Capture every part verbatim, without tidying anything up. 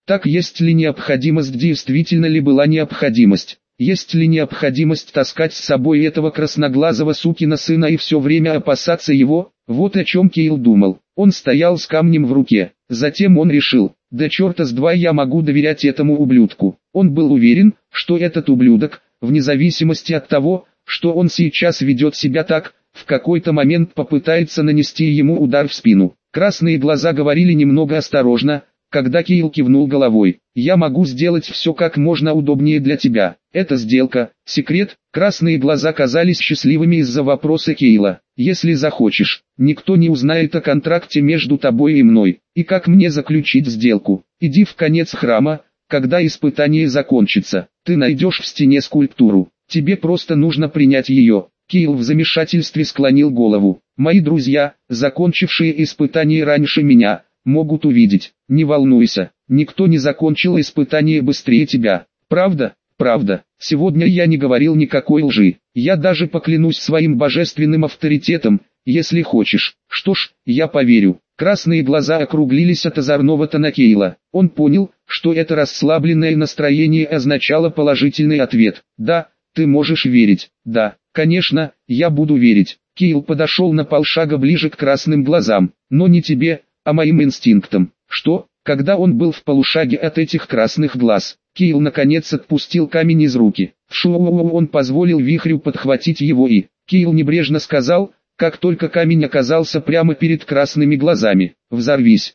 Так есть ли необходимость, действительно ли была необходимость? Есть ли необходимость таскать с собой этого красноглазого сукина сына и все время опасаться его? Вот о чем Кейл думал. Он стоял с камнем в руке. Затем он решил, да черта с два я могу доверять этому ублюдку. Он был уверен, что этот ублюдок, вне зависимости от того, что он сейчас ведет себя так, в какой-то момент попытается нанести ему удар в спину. Красные глаза говорили немного осторожно, когда Кейл кивнул головой. «Я могу сделать все как можно удобнее для тебя. Это сделка, секрет». Красные глаза казались счастливыми из-за вопроса Кейла. «Если захочешь, никто не узнает о контракте между тобой и мной. И как мне заключить сделку? Иди в конец храма, когда испытание закончится. Ты найдешь в стене скульптуру. Тебе просто нужно принять ее». Кейл в замешательстве склонил голову. «Мои друзья, закончившие испытание раньше меня, могут увидеть. Не волнуйся, никто не закончил испытание быстрее тебя. Правда? Правда. Сегодня я не говорил никакой лжи. Я даже поклянусь своим божественным авторитетом, если хочешь. Что ж, я поверю». Красные глаза округлились от озорного тона Кейла. Он понял, что это расслабленное настроение означало положительный ответ. «Да, ты можешь верить. Да, конечно, я буду верить». Кейл подошел на полшага ближе к красным глазам. «Но не тебе, а моим инстинктам». Что? Когда он был в полушаге от этих красных глаз, Кейл наконец отпустил камень из руки. Шоу, он позволил вихрю подхватить его и... Кейл небрежно сказал, как только камень оказался прямо перед красными глазами: «Взорвись».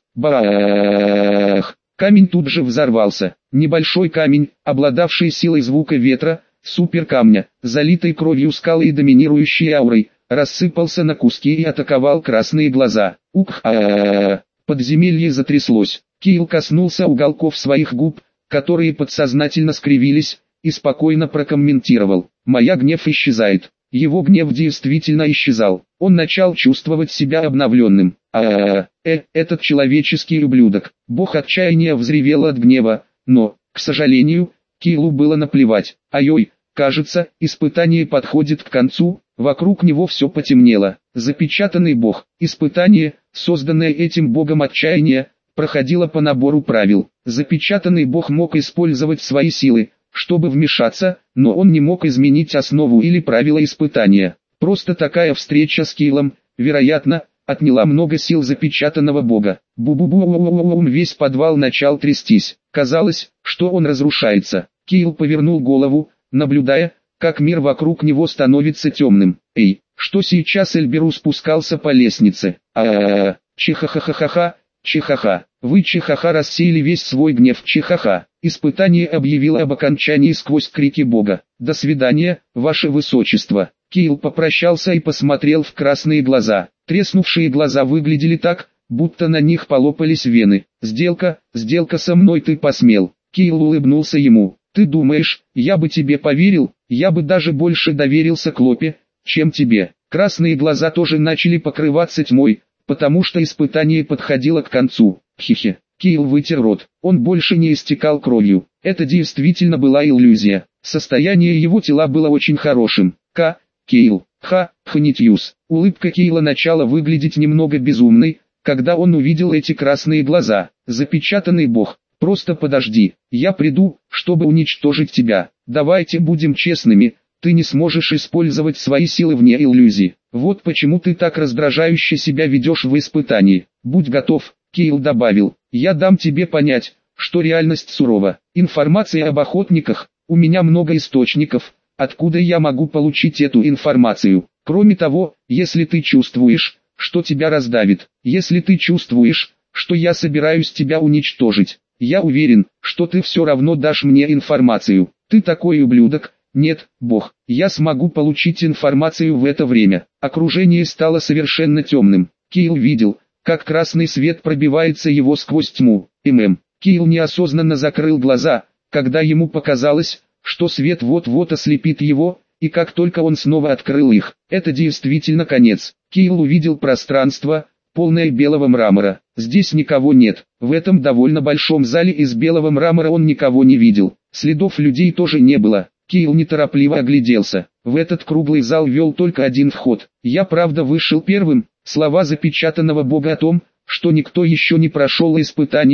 Бах! Камень тут же взорвался. Небольшой камень, обладавший силой звука ветра, суперкамня, залитой кровью скалы и доминирующей аурой, рассыпался на куски и атаковал красные глаза. Ух-а-а-а! Подземелье затряслось. Кейл коснулся уголков своих губ, которые подсознательно скривились, и спокойно прокомментировал: «Моя гнев исчезает». Его гнев действительно исчезал. Он начал чувствовать себя обновленным. А-а-а, э, этот человеческий ублюдок. Бог отчаяния взревел от гнева, но, к сожалению, Кейлу было наплевать. Ай-ой, кажется, испытание подходит к концу. Вокруг него все потемнело. Запечатанный бог. Испытание, созданное этим богом отчаяния, проходило по набору правил. Запечатанный бог мог использовать свои силы, чтобы вмешаться, но он не мог изменить основу или правила испытания. Просто такая встреча с Кейлом, вероятно, отняла много сил запечатанного бога. Бу-бу-бу, весь подвал начал трястись. Казалось, что он разрушается. Кейл повернул голову, наблюдая, как мир вокруг него становится темным. «Эй, что сейчас?» Эльберу спускался по лестнице. А-а-а, чиха-ха-ха-ха-ха, чиха-ха. Вы, чиха-ха, рассеяли весь свой гнев. Чиха-ха. Испытание объявило об окончании сквозь крики бога. «До свидания, ваше высочество». Кейл попрощался и посмотрел в красные глаза. Треснувшие глаза выглядели так, будто на них полопались вены. «Сделка, сделка со мной ты посмел». Кейл улыбнулся ему. «Ты думаешь, я бы тебе поверил? Я бы даже больше доверился Клопе, чем тебе». Красные глаза тоже начали покрываться тьмой, потому что испытание подходило к концу. Хе-хе. Кейл вытер рот. Он больше не истекал кровью. Это действительно была иллюзия. Состояние его тела было очень хорошим. К. Кейл. Ха. Ханитьюс. Улыбка Кейла начала выглядеть немного безумной, когда он увидел эти красные глаза. Запечатанный бог. Просто подожди, я приду, чтобы уничтожить тебя. Давайте будем честными, ты не сможешь использовать свои силы вне иллюзии. Вот почему ты так раздражающе себя ведешь в испытании. Будь готов, Кейл добавил. Я дам тебе понять, что реальность сурова. Информация об охотниках, у меня много источников, откуда я могу получить эту информацию. Кроме того, если ты чувствуешь, что тебя раздавит, если ты чувствуешь, что я собираюсь тебя уничтожить, я уверен, что ты все равно дашь мне информацию. Ты такой ублюдок. Нет, бог, я смогу получить информацию в это время. Окружение стало совершенно темным. Кейл видел, как красный свет пробивается его сквозь тьму. ММ. Кейл неосознанно закрыл глаза, когда ему показалось, что свет вот-вот ослепит его, и как только он снова открыл их, это действительно конец. Кейл увидел пространство, полное белого мрамора. Здесь никого нет. В этом довольно большом зале из белого мрамора он никого не видел. Следов людей тоже не было. Кейл неторопливо огляделся. В этот круглый зал вел только один вход. Я правда вышел первым. Слова запечатанного бога о том, что никто еще не прошел испытание,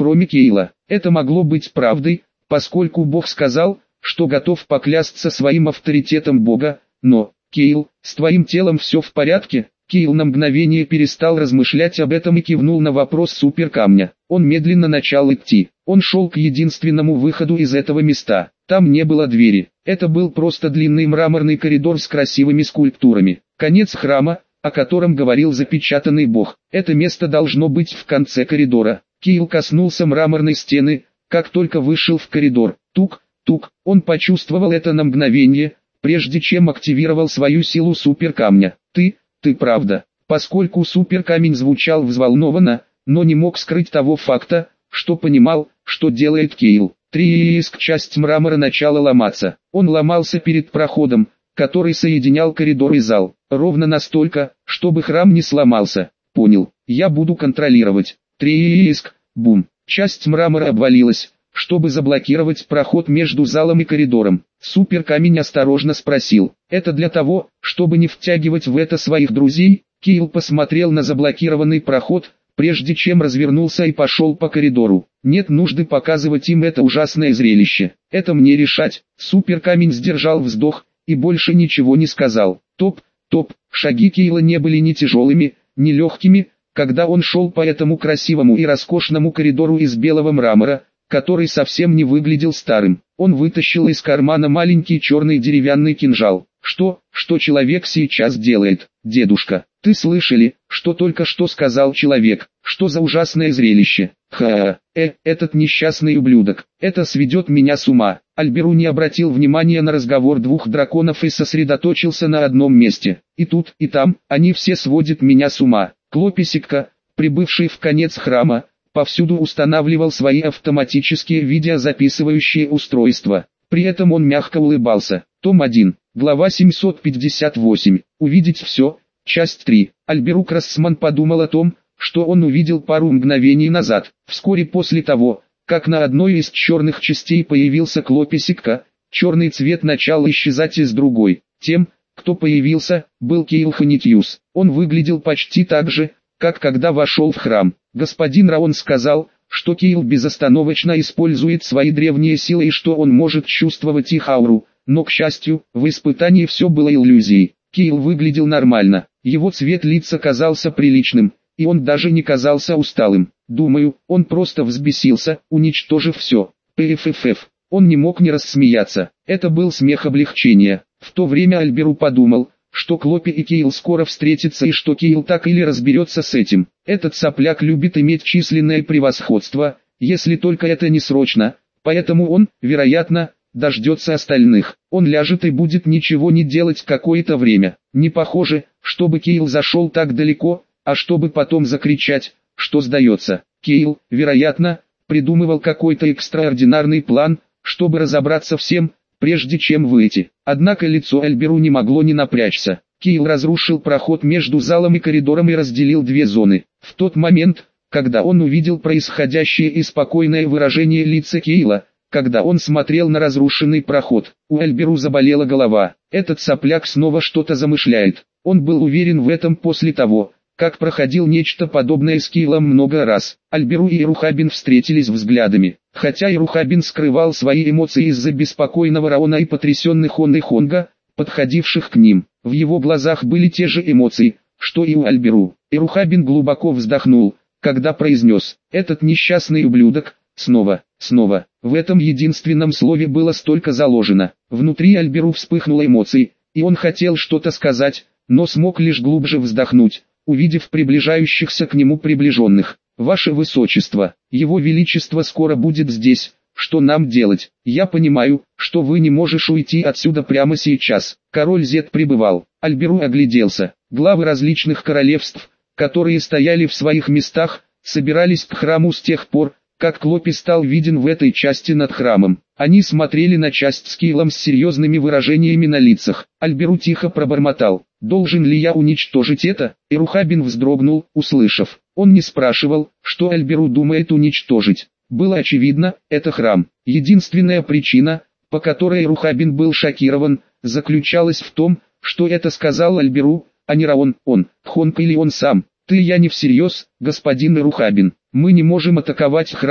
кроме Кейла. Это могло быть правдой, поскольку Бог сказал, что готов поклясться своим авторитетом Бога, но, Кейл, с твоим телом все в порядке? Кейл на мгновение перестал размышлять об этом и кивнул на вопрос суперкамня. Он медленно начал идти. Он шел к единственному выходу из этого места. Там не было двери. Это был просто длинный мраморный коридор с красивыми скульптурами. Конец храма, о котором говорил запечатанный Бог. Это место должно быть в конце коридора. Кейл коснулся мраморной стены, как только вышел в коридор. Тук, тук, он почувствовал это на мгновение, прежде чем активировал свою силу суперкамня. Ты... Ты правда, поскольку суперкамень звучал взволнованно, но не мог скрыть того факта, что понимал, что делает Кейл. Трииск часть мрамора начала ломаться. Он ломался перед проходом, который соединял коридор и зал, ровно настолько, чтобы храм не сломался. Понял, я буду контролировать. Трииск, бум, часть мрамора обвалилась, чтобы заблокировать проход между залом и коридором. Суперкамень осторожно спросил, это для того, чтобы не втягивать в это своих друзей? Кейл посмотрел на заблокированный проход, прежде чем развернулся и пошел по коридору. Нет нужды показывать им это ужасное зрелище. Это мне решать. Суперкамень сдержал вздох и больше ничего не сказал. Топ, топ, шаги Кейла не были ни тяжелыми, ни легкими, когда он шел по этому красивому и роскошному коридору из белого мрамора, который совсем не выглядел старым. Он вытащил из кармана маленький черный деревянный кинжал. Что, что человек сейчас делает, дедушка? Ты слышали, что только что сказал человек? Что за ужасное зрелище? Ха, э, этот несчастный ублюдок. Это сведет меня с ума. Альберу не обратил внимания на разговор двух драконов и сосредоточился на одном месте. И тут, и там, они все сводят меня с ума. Клописикка, прибывший в конец храма, повсюду устанавливал свои автоматические видеозаписывающие устройства. При этом он мягко улыбался. Том один, глава семьсот пятьдесят восемь. Увидеть все. Часть три. Альберу Крассман подумал о том, что он увидел пару мгновений назад. Вскоре после того, как на одной из черных частей появился Клописикка, черный цвет начал исчезать из другой. Тем, кто появился, был Кейл Ханитьюс. Он выглядел почти так же, как когда вошел в храм. Господин Раон сказал, что Кейл безостановочно использует свои древние силы и что он может чувствовать их ауру, но, к счастью, в испытании все было иллюзией. Кейл выглядел нормально, его цвет лица казался приличным, и он даже не казался усталым. Думаю, он просто взбесился, уничтожив все. Пффф. Он не мог не рассмеяться. Это был смех облегчения. В то время Альберу подумал, что Клопи и Кейл скоро встретятся и что Кейл так или разберется с этим. Этот сопляк любит иметь численное превосходство, если только это не срочно, поэтому он, вероятно, дождется остальных. Он ляжет и будет ничего не делать какое-то время. Не похоже, чтобы Кейл зашел так далеко, а чтобы потом закричать, что сдается. Кейл, вероятно, придумывал какой-то экстраординарный план, чтобы разобраться всем, прежде чем выйти. Однако лицо Альберу не могло не напрячься. Кейл разрушил проход между залом и коридором и разделил две зоны. В тот момент, когда он увидел происходящее и спокойное выражение лица Кейла, когда он смотрел на разрушенный проход, у Альберу заболела голова. Этот сопляк снова что-то замышляет. Он был уверен в этом после того, как проходил нечто подобное с Кейлом много раз. Альберу и Ирухабин встретились взглядами. Хотя Ирухабин скрывал свои эмоции из-за беспокойного Раона и потрясенных он и Хонга, подходивших к ним, в его глазах были те же эмоции, что и у Альберу. Ирухабин глубоко вздохнул, когда произнес: «Этот несчастный ублюдок, снова, снова». В этом единственном слове было столько заложено. Внутри Альберу вспыхнуло эмоций, и он хотел что-то сказать, но смог лишь глубже вздохнуть, увидев приближающихся к нему приближенных. «Ваше Высочество, Его Величество скоро будет здесь, что нам делать? Я понимаю, что вы не можешь уйти отсюда прямо сейчас». Король Зет прибывал. Альберу огляделся. Главы различных королевств, которые стояли в своих местах, собирались к храму с тех пор, как Клопи стал виден в этой части над храмом. Они смотрели на часть с Кейлом с серьезными выражениями на лицах. Альберу тихо пробормотал: «Должен ли я уничтожить это?» Ирухабин вздрогнул, услышав. Он не спрашивал, что Альберу думает уничтожить. Было очевидно, это храм. Единственная причина, по которой Ирухабин был шокирован, заключалась в том, что это сказал Альберу, а не Раон, он, Хонг или он сам. «Ты я не всерьез, господин Ирухабин. Мы не можем атаковать храм,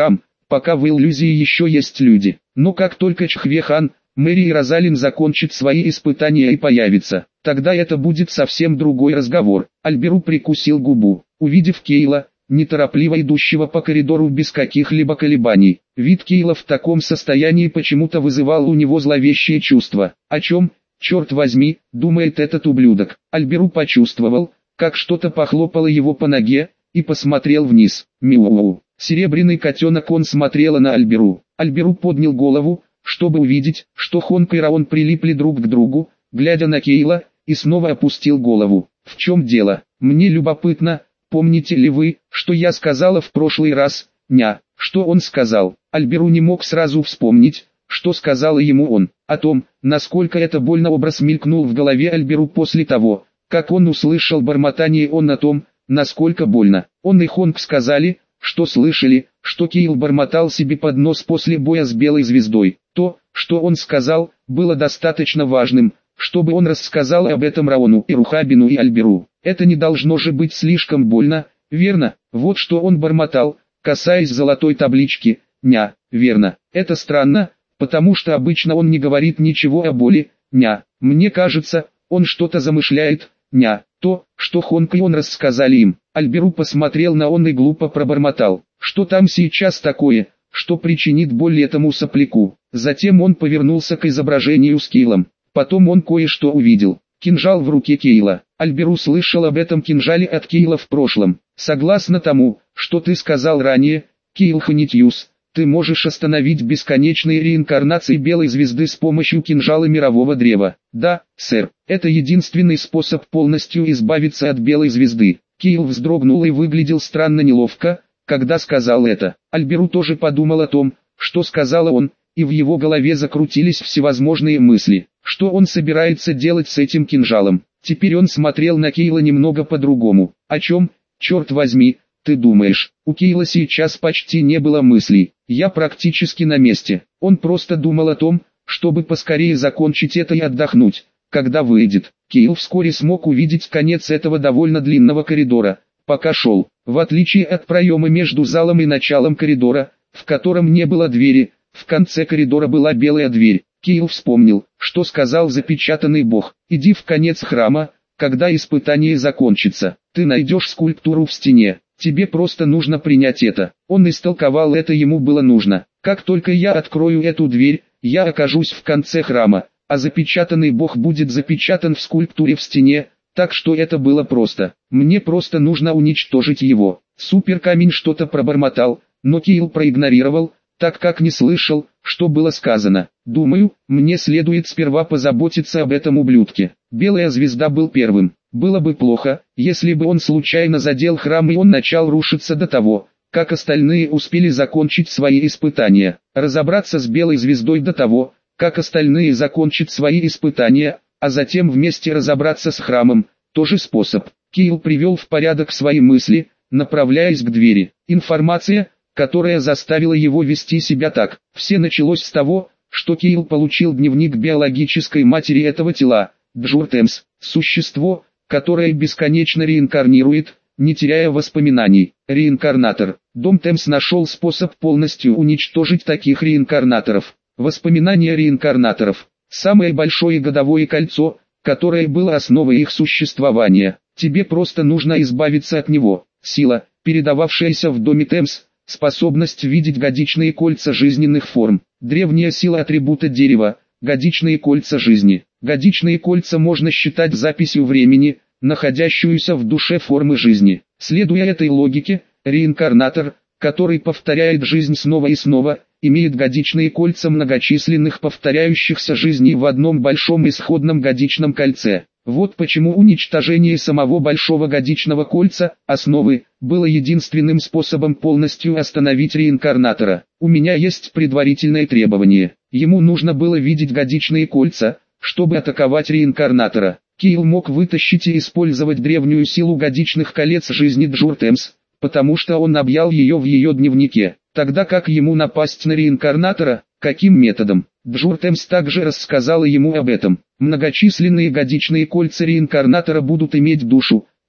пока в иллюзии еще есть люди. Но как только Чхвехан, Мэри и Розалин закончат свои испытания и появятся, тогда это будет совсем другой разговор. Альберу прикусил губу, увидев Кейла, неторопливо идущего по коридору без каких-либо колебаний. Вид Кейла в таком состоянии почему-то вызывал у него зловещее чувство. О чем, черт возьми, думает этот ублюдок? Альберу почувствовал, как что-то похлопало его по ноге, и посмотрел вниз. Мяу. Серебряный котенок. Он смотрела на Альберу. Альберу поднял голову, чтобы увидеть, что Хонг и Раон прилипли друг к другу, глядя на Кейла, и снова опустил голову. В чем дело? Мне любопытно, помните ли вы, что я сказала в прошлый раз? Ня. Что он сказал? Альберу не мог сразу вспомнить, что сказала ему он. О том, насколько это больно, образ мелькнул в голове Альберу после того, как он услышал бормотание он о том, насколько больно. Он и Хонг сказали, что слышали, что Кейл бормотал себе под нос после боя с Белой Звездой. То, что он сказал, было достаточно важным, чтобы он рассказал об этом Раону и Рухабину и Альберу. Это не должно же быть слишком больно, верно? Вот что он бормотал, касаясь золотой таблички. Ня, верно. Это странно, потому что обычно он не говорит ничего о боли. Ня, мне кажется, он что-то замышляет. Ня, то, что Хонг и он рассказали им. Альберу посмотрел на он и глупо пробормотал. Что там сейчас такое, что причинит боль этому сопляку? Затем он повернулся к изображению с Кейлом. Потом он кое-что увидел. Кинжал в руке Кейла. Альберу слышал об этом кинжале от Кейла в прошлом. Согласно тому, что ты сказал ранее, Кейл Ханитьюс, ты можешь остановить бесконечные реинкарнации Белой Звезды с помощью кинжала Мирового Древа. Да, сэр, это единственный способ полностью избавиться от Белой Звезды. Кейл вздрогнул и выглядел странно неловко, когда сказал это. Альберу тоже подумал о том, что сказал он, и в его голове закрутились всевозможные мысли. Что он собирается делать с этим кинжалом? Теперь он смотрел на Кейла немного по-другому. О чем, черт возьми, ты думаешь? У Кейла сейчас почти не было мыслей. Я практически на месте. Он просто думал о том, чтобы поскорее закончить это и отдохнуть, когда выйдет. Кейл вскоре смог увидеть конец этого довольно длинного коридора, пока шел. В отличие от проема между залом и началом коридора, в котором не было двери, в конце коридора была белая дверь. Кейл вспомнил, что сказал запечатанный бог. Иди в конец храма, когда испытание закончится. Ты найдешь скульптуру в стене. Тебе просто нужно принять это. Он истолковал это, ему было нужно. Как только я открою эту дверь, я окажусь в конце храма, а запечатанный бог будет запечатан в скульптуре в стене, так что это было просто. Мне просто нужно уничтожить его. Суперкамень что-то пробормотал, но Кейл проигнорировал, так как не слышал, что было сказано. Думаю, мне следует сперва позаботиться об этом ублюдке. Белая Звезда был первым. Было бы плохо, если бы он случайно задел храм и он начал рушиться до того, как остальные успели закончить свои испытания. Разобраться с Белой Звездой до того, как остальные закончат свои испытания, а затем вместе разобраться с храмом, тоже способ. Кейл привел в порядок свои мысли, направляясь к двери. Информация, которая заставила его вести себя так. Все началось с того, что Кейл получил дневник биологической матери этого тела, Джуртемс, существо, которое бесконечно реинкарнирует, не теряя воспоминаний. Реинкарнатор. Дом Темс нашел способ полностью уничтожить таких реинкарнаторов. Воспоминания реинкарнаторов. Самое большое годовое кольцо, которое было основой их существования. Тебе просто нужно избавиться от него. Сила, передававшаяся в доме Темс, способность видеть годичные кольца жизненных форм. Древняя сила атрибута дерева, годичные кольца жизни. Годичные кольца можно считать записью времени, находящуюся в душе формы жизни. Следуя этой логике, реинкарнатор, который повторяет жизнь снова и снова, имеет годичные кольца многочисленных повторяющихся жизней в одном большом исходном годичном кольце. Вот почему уничтожение самого большого годичного кольца, основы, было единственным способом полностью остановить реинкарнатора. У меня есть предварительное требование. Ему нужно было видеть годичные кольца, чтобы атаковать реинкарнатора. Кейл мог вытащить и использовать древнюю силу годичных колец жизни Джуртемс, потому что он объял ее в ее дневнике. Тогда как ему напасть на реинкарнатора, каким методом? Джуртемс также рассказала ему об этом. Многочисленные годичные кольца реинкарнатора будут иметь душу,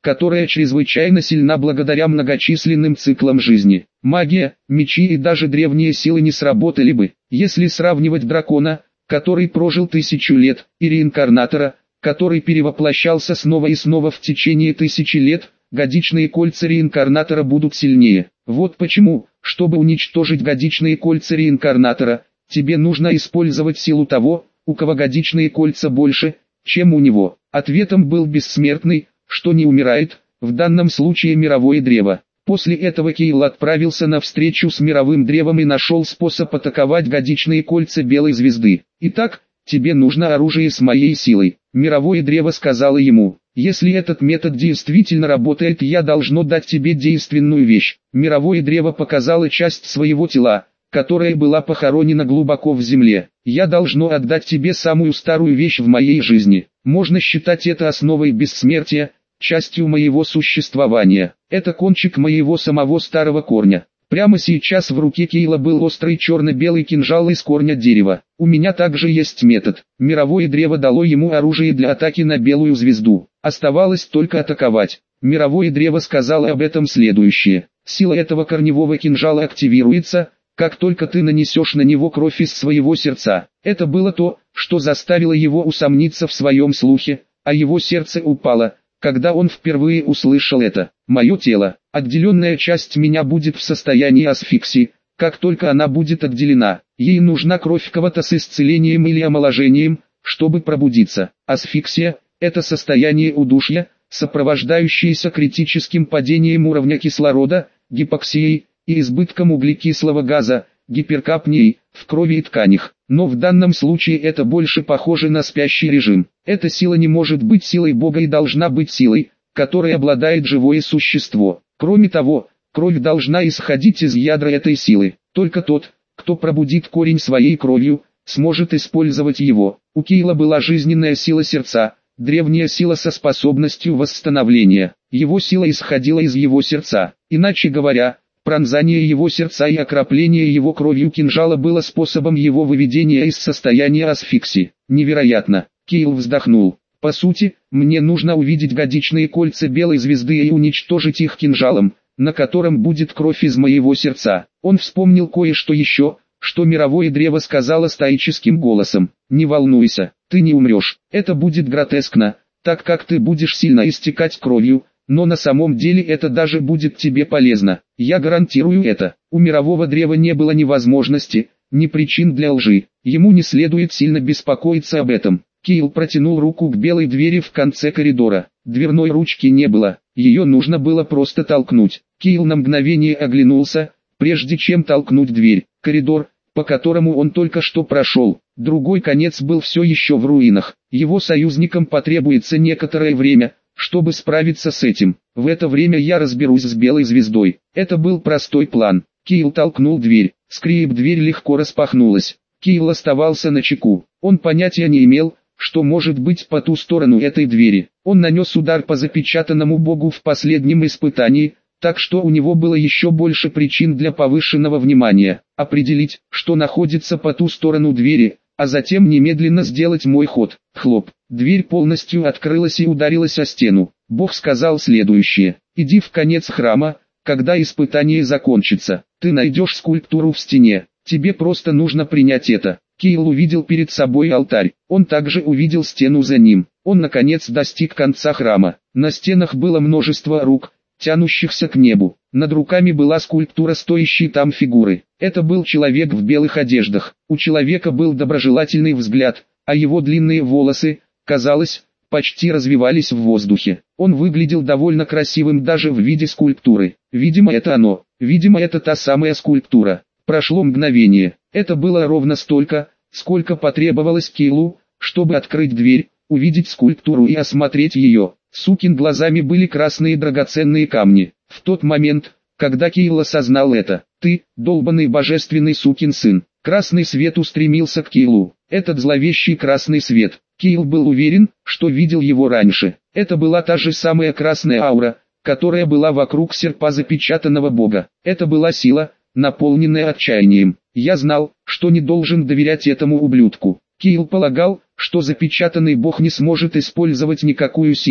которая чрезвычайно сильна благодаря многочисленным циклам жизни. Магия, мечи и даже древние силы не сработали бы, если сравнивать дракона, который прожил тысячу лет, и реинкарнатора, который перевоплощался снова и снова в течение тысячи лет. Годичные кольца реинкарнатора будут сильнее. Вот почему, чтобы уничтожить годичные кольца реинкарнатора, тебе нужно использовать силу того, у кого годичные кольца больше, чем у него. Ответом был бессмертный, что не умирает, в данном случае мировое древо. После этого Кейл отправился на встречу с мировым древом и нашел способ атаковать годичные кольца белой звезды. Итак, тебе нужно оружие с моей силой. Мировое древо сказало ему: если этот метод действительно работает, я должно дать тебе действенную вещь. Мировое древо показало часть своего тела, которая была похоронена глубоко в земле. Я должно отдать тебе самую старую вещь в моей жизни. Можно считать это основой бессмертия, частью моего существования. Это кончик моего самого старого корня. Прямо сейчас в руке Кейла был острый черно-белый кинжал из корня дерева. У меня также есть метод. Мировое древо дало ему оружие для атаки на белую звезду. Оставалось только атаковать. Мировое древо сказало об этом следующее: сила этого корневого кинжала активируется, как только ты нанесешь на него кровь из своего сердца. Это было то, что заставило его усомниться в своем слухе, а его сердце упало, когда он впервые услышал это. Мое тело, отделенная часть меня будет в состоянии асфиксии, как только она будет отделена. Ей нужна кровь кого-то с исцелением или омоложением, чтобы пробудиться. Асфиксия – это состояние удушья, сопровождающееся критическим падением уровня кислорода, гипоксией и избытком углекислого газа, гиперкапнией, в крови и тканях. Но в данном случае это больше похоже на спящий режим. Эта сила не может быть силой Бога и должна быть силой, которой обладает живое существо. Кроме того, кровь должна исходить из ядра этой силы. Только тот, кто пробудит корень своей кровью, сможет использовать его. У Кейла была жизненная сила сердца, древняя сила со способностью восстановления. Его сила исходила из его сердца. Иначе говоря, пронзание его сердца и окропление его кровью кинжала было способом его выведения из состояния асфиксии. Невероятно. Кейл вздохнул. По сути, мне нужно увидеть годичные кольца белой звезды и уничтожить их кинжалом, на котором будет кровь из моего сердца. Он вспомнил кое-что еще, что мировое древо сказало стоическим голосом: не волнуйся, ты не умрешь. Это будет гротескно, так как ты будешь сильно истекать кровью, но на самом деле это даже будет тебе полезно. Я гарантирую это. У мирового древа не было ни возможности, ни причин для лжи. Ему не следует сильно беспокоиться об этом. Кейл протянул руку к белой двери в конце коридора. Дверной ручки не было, ее нужно было просто толкнуть. Кейл на мгновение оглянулся, прежде чем толкнуть дверь. Коридор, по которому он только что прошел, другой конец был все еще в руинах. Его союзникам потребуется некоторое время, чтобы справиться с этим. В это время я разберусь с белой звездой. Это был простой план. Кейл толкнул дверь. Скрип, дверь легко распахнулась. Кейл оставался начеку. Он понятия не имел, что может быть по ту сторону этой двери. Он нанес удар по запечатанному богу в последнем испытании, так что у него было еще больше причин для повышенного внимания. Определить, что находится по ту сторону двери, а затем немедленно сделать мой ход. Хлоп. Дверь полностью открылась и ударилась о стену. Бог сказал следующее: иди в конец храма, когда испытание закончится. Ты найдешь скульптуру в стене. Тебе просто нужно принять это. Кейл увидел перед собой алтарь. Он также увидел стену за ним. Он наконец достиг конца храма. На стенах было множество рук, тянущихся к небу. Над руками была скульптура стоящей там фигуры. Это был человек в белых одеждах. У человека был доброжелательный взгляд, а его длинные волосы, казалось, почти развивались в воздухе. Он выглядел довольно красивым даже в виде скульптуры. Видимо, это оно. Видимо, это та самая скульптура. Прошло мгновение. Это было ровно столько, сколько потребовалось Кейлу, чтобы открыть дверь, увидеть скульптуру и осмотреть ее. Сукин глазами были красные драгоценные камни. В тот момент, когда Кейл осознал это: ты, долбанный божественный сукин сын. Красный свет устремился к Кейлу. Этот зловещий красный свет. Кейл был уверен, что видел его раньше. Это была та же самая красная аура, которая была вокруг серпа запечатанного бога. Это была сила, наполненная отчаянием. Я знал, что не должен доверять этому ублюдку. Кейл полагал, что запечатанный бог не сможет использовать никакую силу,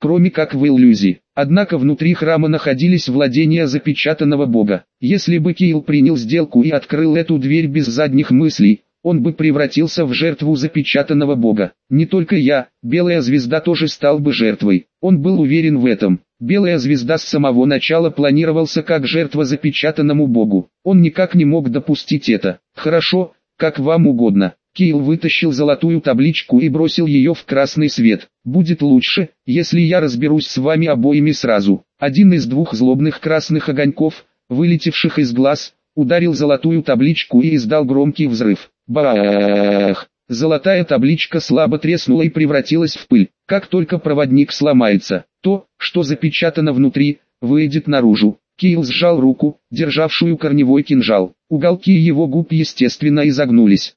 кроме как в иллюзии. Однако внутри храма находились владения запечатанного бога. Если бы Кайл принял сделку и открыл эту дверь без задних мыслей, он бы превратился в жертву запечатанного бога. Не только я, Белая Звезда тоже стал бы жертвой. Он был уверен в этом. Белая Звезда с самого начала планировался как жертва запечатанному богу. Он никак не мог допустить это. Хорошо, как вам угодно. Кайл вытащил золотую табличку и бросил ее в красный свет. «Будет лучше, если я разберусь с вами обоими сразу». Один из двух злобных красных огоньков, вылетевших из глаз, ударил золотую табличку и издал громкий взрыв. Бах! Золотая табличка слабо треснула и превратилась в пыль. Как только проводник сломается, то, что запечатано внутри, выйдет наружу. Кайл сжал руку, державшую корневой кинжал. Уголки его губ естественно изогнулись.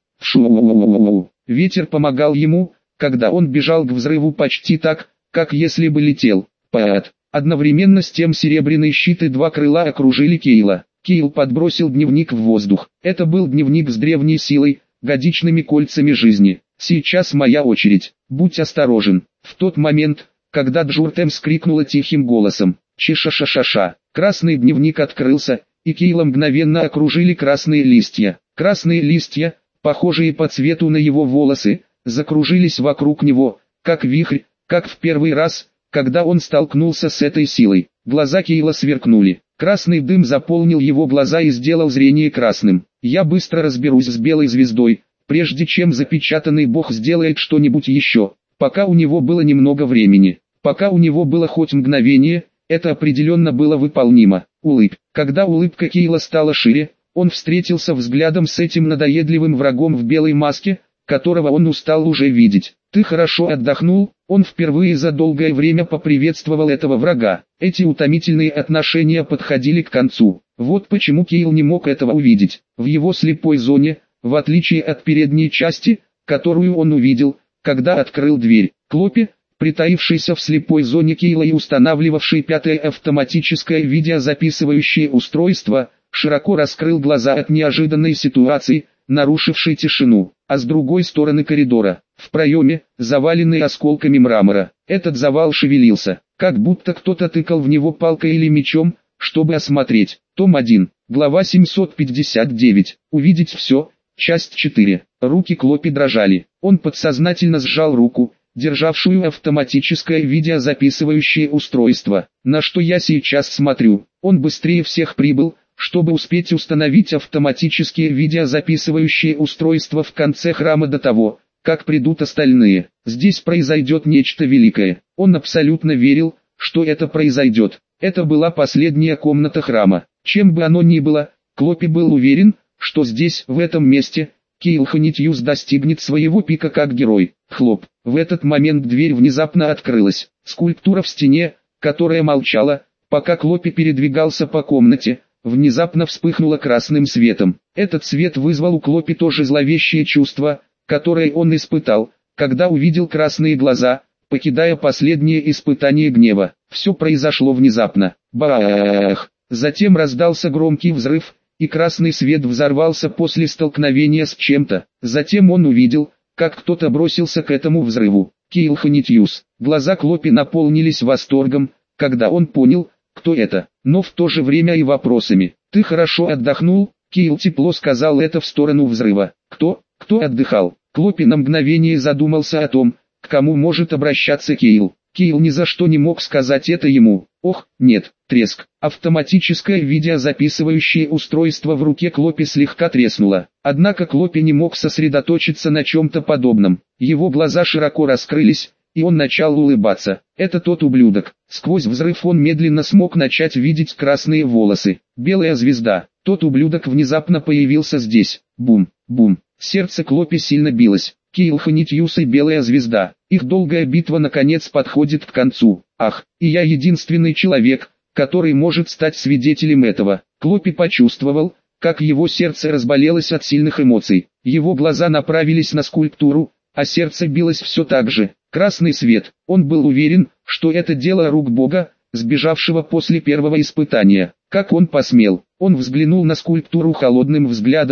Шу. Ветер помогал ему, когда он бежал к взрыву почти так, как если бы летел. Пэт. Одновременно с тем серебряный щит и два крыла окружили Кайла. Кайл подбросил дневник в воздух. Это был дневник с древней силой, годичными кольцами жизни. Сейчас моя очередь. Будь осторожен. В тот момент, когда Джуртем скрикнула тихим голосом. Чи-ша-ша-ша-ша. Красный дневник открылся, и Кайла мгновенно окружили красные листья. Красные листья, похожие по цвету на его волосы, закружились вокруг него, как вихрь, как в первый раз, когда он столкнулся с этой силой. Глаза Кайла сверкнули. Красный дым заполнил его глаза и сделал зрение красным. «Я быстро разберусь с Белой Звездой, прежде чем запечатанный бог сделает что-нибудь еще». Пока у него было немного времени, пока у него было хоть мгновение, это определенно было выполнимо. Улыб. Когда улыбка Кайла стала шире, он встретился взглядом с этим надоедливым врагом в белой маске, которого он устал уже видеть. «Ты хорошо отдохнул?» Он впервые за долгое время поприветствовал этого врага. Эти утомительные отношения подходили к концу. Вот почему Кайл не мог этого увидеть. В его слепой зоне, в отличие от передней части, которую он увидел, когда открыл дверь, Клопи, притаившийся в слепой зоне Кайла и устанавливавший пятое автоматическое видеозаписывающее устройство, широко раскрыл глаза от неожиданной ситуации, нарушившей тишину. А с другой стороны коридора, в проеме, заваленный осколками мрамора, этот завал шевелился, как будто кто-то тыкал в него палкой или мечом, чтобы осмотреть. Том один, глава семьсот пятьдесят девять. Увидеть все, часть четыре. Руки Клопи дрожали. Он подсознательно сжал руку, державшую автоматическое видеозаписывающее устройство. На что я сейчас смотрю? Он быстрее всех прибыл, чтобы успеть установить автоматические видеозаписывающие устройства в конце храма до того, как придут остальные. Здесь произойдет нечто великое. Он абсолютно верил, что это произойдет. Это была последняя комната храма. Чем бы оно ни было, Клопи был уверен, что здесь, в этом месте, Кайл Ханитьюс достигнет своего пика как герой. Хлоп. В этот момент дверь внезапно открылась. Скульптура в стене, которая молчала, пока Клопи передвигался по комнате, внезапно вспыхнула красным светом. Этот свет вызвал у Клопи то же зловещее чувство, которое он испытал, когда увидел красные глаза, покидая последнее испытание гнева. Все произошло внезапно. Бах! Затем раздался громкий взрыв, и красный свет взорвался после столкновения с чем-то. Затем он увидел, как кто-то бросился к этому взрыву. Кайл Ханитьюс. Глаза Клопи наполнились восторгом, когда он понял, кто это, но в то же время и вопросами. «Ты хорошо отдохнул?» Кайл тепло сказал это в сторону взрыва. «Кто? Кто отдыхал?» Клопи на мгновение задумался о том, к кому может обращаться Кайл. Кайл ни за что не мог сказать это ему. Ох, нет, треск. Автоматическое видеозаписывающее устройство в руке Клопи слегка треснуло. Однако Клопи не мог сосредоточиться на чем-то подобном. Его глаза широко раскрылись, и он начал улыбаться. Это тот ублюдок. Сквозь взрыв он медленно смог начать видеть красные волосы. Белая звезда. Тот ублюдок внезапно появился здесь. Бум, бум. Сердце Клопи сильно билось. Кайл Ханитьюс и Белая Звезда. Их долгая битва наконец подходит к концу. Ах, и я единственный человек, который может стать свидетелем этого. Клопи почувствовал, как его сердце разболелось от сильных эмоций. Его глаза направились на скульптуру, а сердце билось все так же. Красный свет. Он был уверен, что это дело рук Бога, сбежавшего после первого испытания. Как он посмел? Он взглянул на скульптуру холодным взглядом,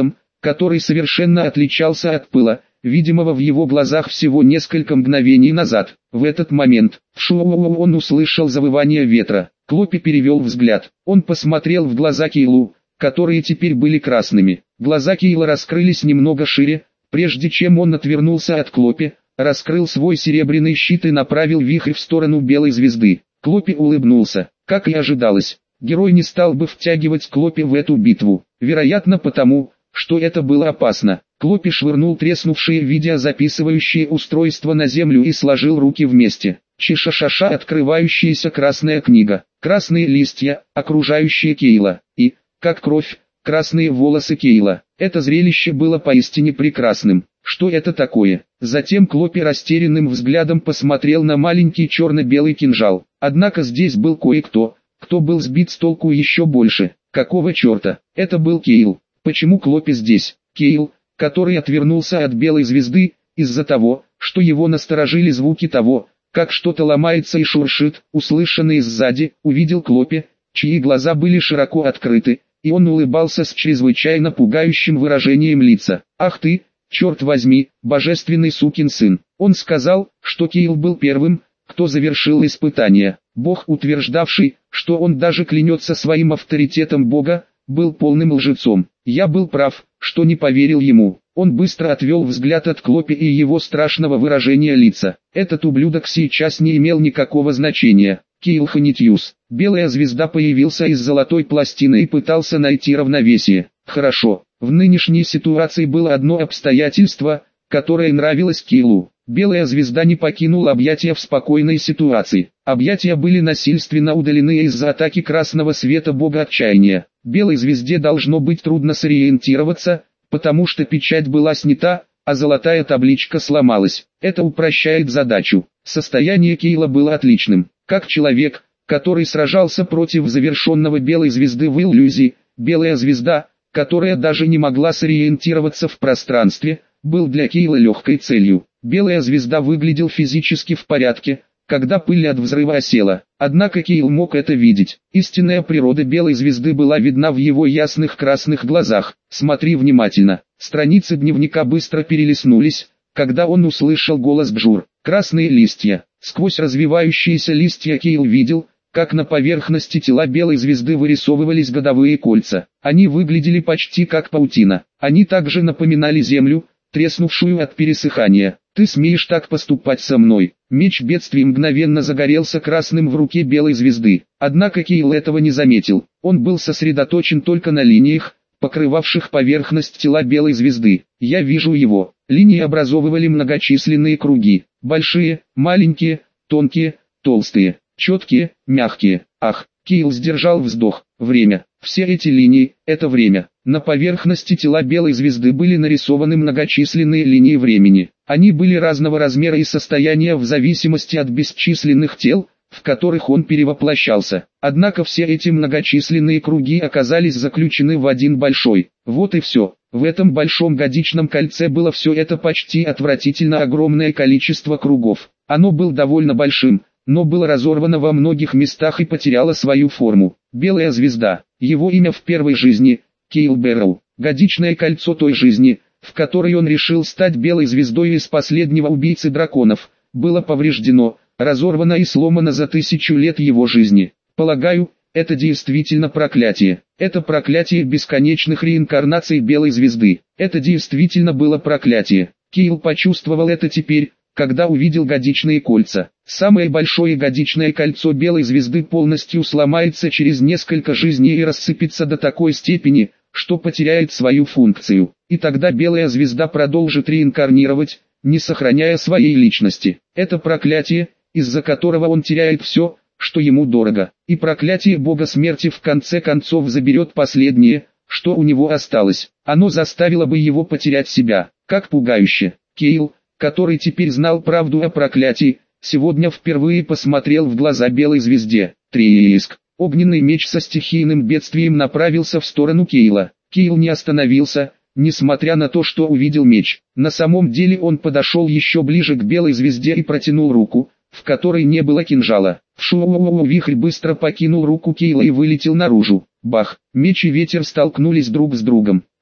который совершенно отличался от пыла, видимого в его глазах всего несколько мгновений назад. В этот момент, в шоу он услышал завывание ветра. Клопи перевел взгляд. Он посмотрел в глаза Кейлу, которые теперь были красными. Глаза Кейла раскрылись немного шире, прежде чем он отвернулся от Клопи, раскрыл свой серебряный щит и направил вихрь в сторону белой звезды. Клопи улыбнулся. Как и ожидалось, герой не стал бы втягивать Клопи в эту битву. Вероятно потому, что это было опасно. Клопи швырнул треснувшее видеозаписывающее устройство на землю и сложил руки вместе. Чиша-ша-ша, открывающаяся красная книга, красные листья, окружающие Кейла, и, как кровь, красные волосы Кейла. Это зрелище было поистине прекрасным. Что это такое? Затем Клопи растерянным взглядом посмотрел на маленький черно-белый кинжал. Однако здесь был кое-кто, кто был сбит с толку еще больше. Какого черта? Это был Кейл. Почему Клопи здесь? Кейл, который отвернулся от белой звезды, из-за того, что его насторожили звуки того, как что-то ломается и шуршит, услышанные сзади, увидел Клопи, чьи глаза были широко открыты, и он улыбался с чрезвычайно пугающим выражением лица. «Ах ты, черт возьми, божественный сукин сын!» Он сказал, что Кейл был первым, кто завершил испытание. Бог, утверждавший, что он даже клянется своим авторитетом Бога, был полным лжецом. Я был прав, что не поверил ему. Он быстро отвел взгляд от Клопи и его страшного выражения лица. Этот ублюдок сейчас не имел никакого значения. Кейл Ханитьюс. Белая звезда появился из золотой пластины и пытался найти равновесие. Хорошо, в нынешней ситуации было одно обстоятельство, которое нравилось Кейлу. Белая звезда не покинула объятия в спокойной ситуации. Объятия были насильственно удалены из-за атаки красного света бога отчаяния. Белой звезде должно быть трудно сориентироваться, потому что печать была снята, а золотая табличка сломалась. Это упрощает задачу. Состояние Кейла было отличным. Как человек, который сражался против завершенного белой звезды в иллюзии, белая звезда, которая даже не могла сориентироваться в пространстве, был для Кейла легкой целью. Белая звезда выглядел физически в порядке, когда пыль от взрыва осела. Однако Кейл мог это видеть. Истинная природа белой звезды была видна в его ясных красных глазах. «Смотри внимательно». Страницы дневника быстро перелистнулись, когда он услышал голос Бжур. Красные листья. Сквозь развивающиеся листья Кейл видел, как на поверхности тела белой звезды вырисовывались годовые кольца. Они выглядели почти как паутина. Они также напоминали землю, треснувшую от пересыхания. «Ты смеешь так поступать со мной?» Меч бедствия мгновенно загорелся красным в руке белой звезды. Однако Кейл этого не заметил. Он был сосредоточен только на линиях, покрывавших поверхность тела белой звезды. «Я вижу его». Линии образовывали многочисленные круги. Большие, маленькие, тонкие, толстые, четкие, мягкие. Ах, Кейл сдержал вздох. Время. Все эти линии – это время. На поверхности тела белой звезды были нарисованы многочисленные линии времени. Они были разного размера и состояния в зависимости от бесчисленных тел, в которых он перевоплощался. Однако все эти многочисленные круги оказались заключены в один большой. Вот и все. В этом большом годичном кольце было все это почти отвратительно огромное количество кругов. Оно было довольно большим, но было разорвано во многих местах и потеряло свою форму. Белая звезда. Его имя в первой жизни – Кейл Бэрроу. Годичное кольцо той жизни, в которой он решил стать белой звездой из последнего убийцы драконов, было повреждено, разорвано и сломано за тысячу лет его жизни. Полагаю, это действительно проклятие. Это проклятие бесконечных реинкарнаций белой звезды. Это действительно было проклятие. Кейл почувствовал это теперь, когда увидел годичные кольца. Самое большое годичное кольцо белой звезды полностью сломается через несколько жизней и рассыпется до такой степени, что потеряет свою функцию. И тогда белая звезда продолжит реинкарнировать, не сохраняя своей личности. Это проклятие, из-за которого он теряет все, что ему дорого. И проклятие бога смерти в конце концов заберет последнее, что у него осталось. Оно заставило бы его потерять себя. Как пугающе. Кейл, который теперь знал правду о проклятии, сегодня впервые посмотрел в глаза белой звезде. Треск. Огненный меч со стихийным бедствием направился в сторону Кейла. Кейл не остановился, несмотря на то, что увидел меч. На самом деле он подошел еще ближе к белой звезде и протянул руку, в которой не было кинжала. Шоу вихрь быстро покинул руку Кейла и вылетел наружу. Бах! Меч и ветер столкнулись друг с другом.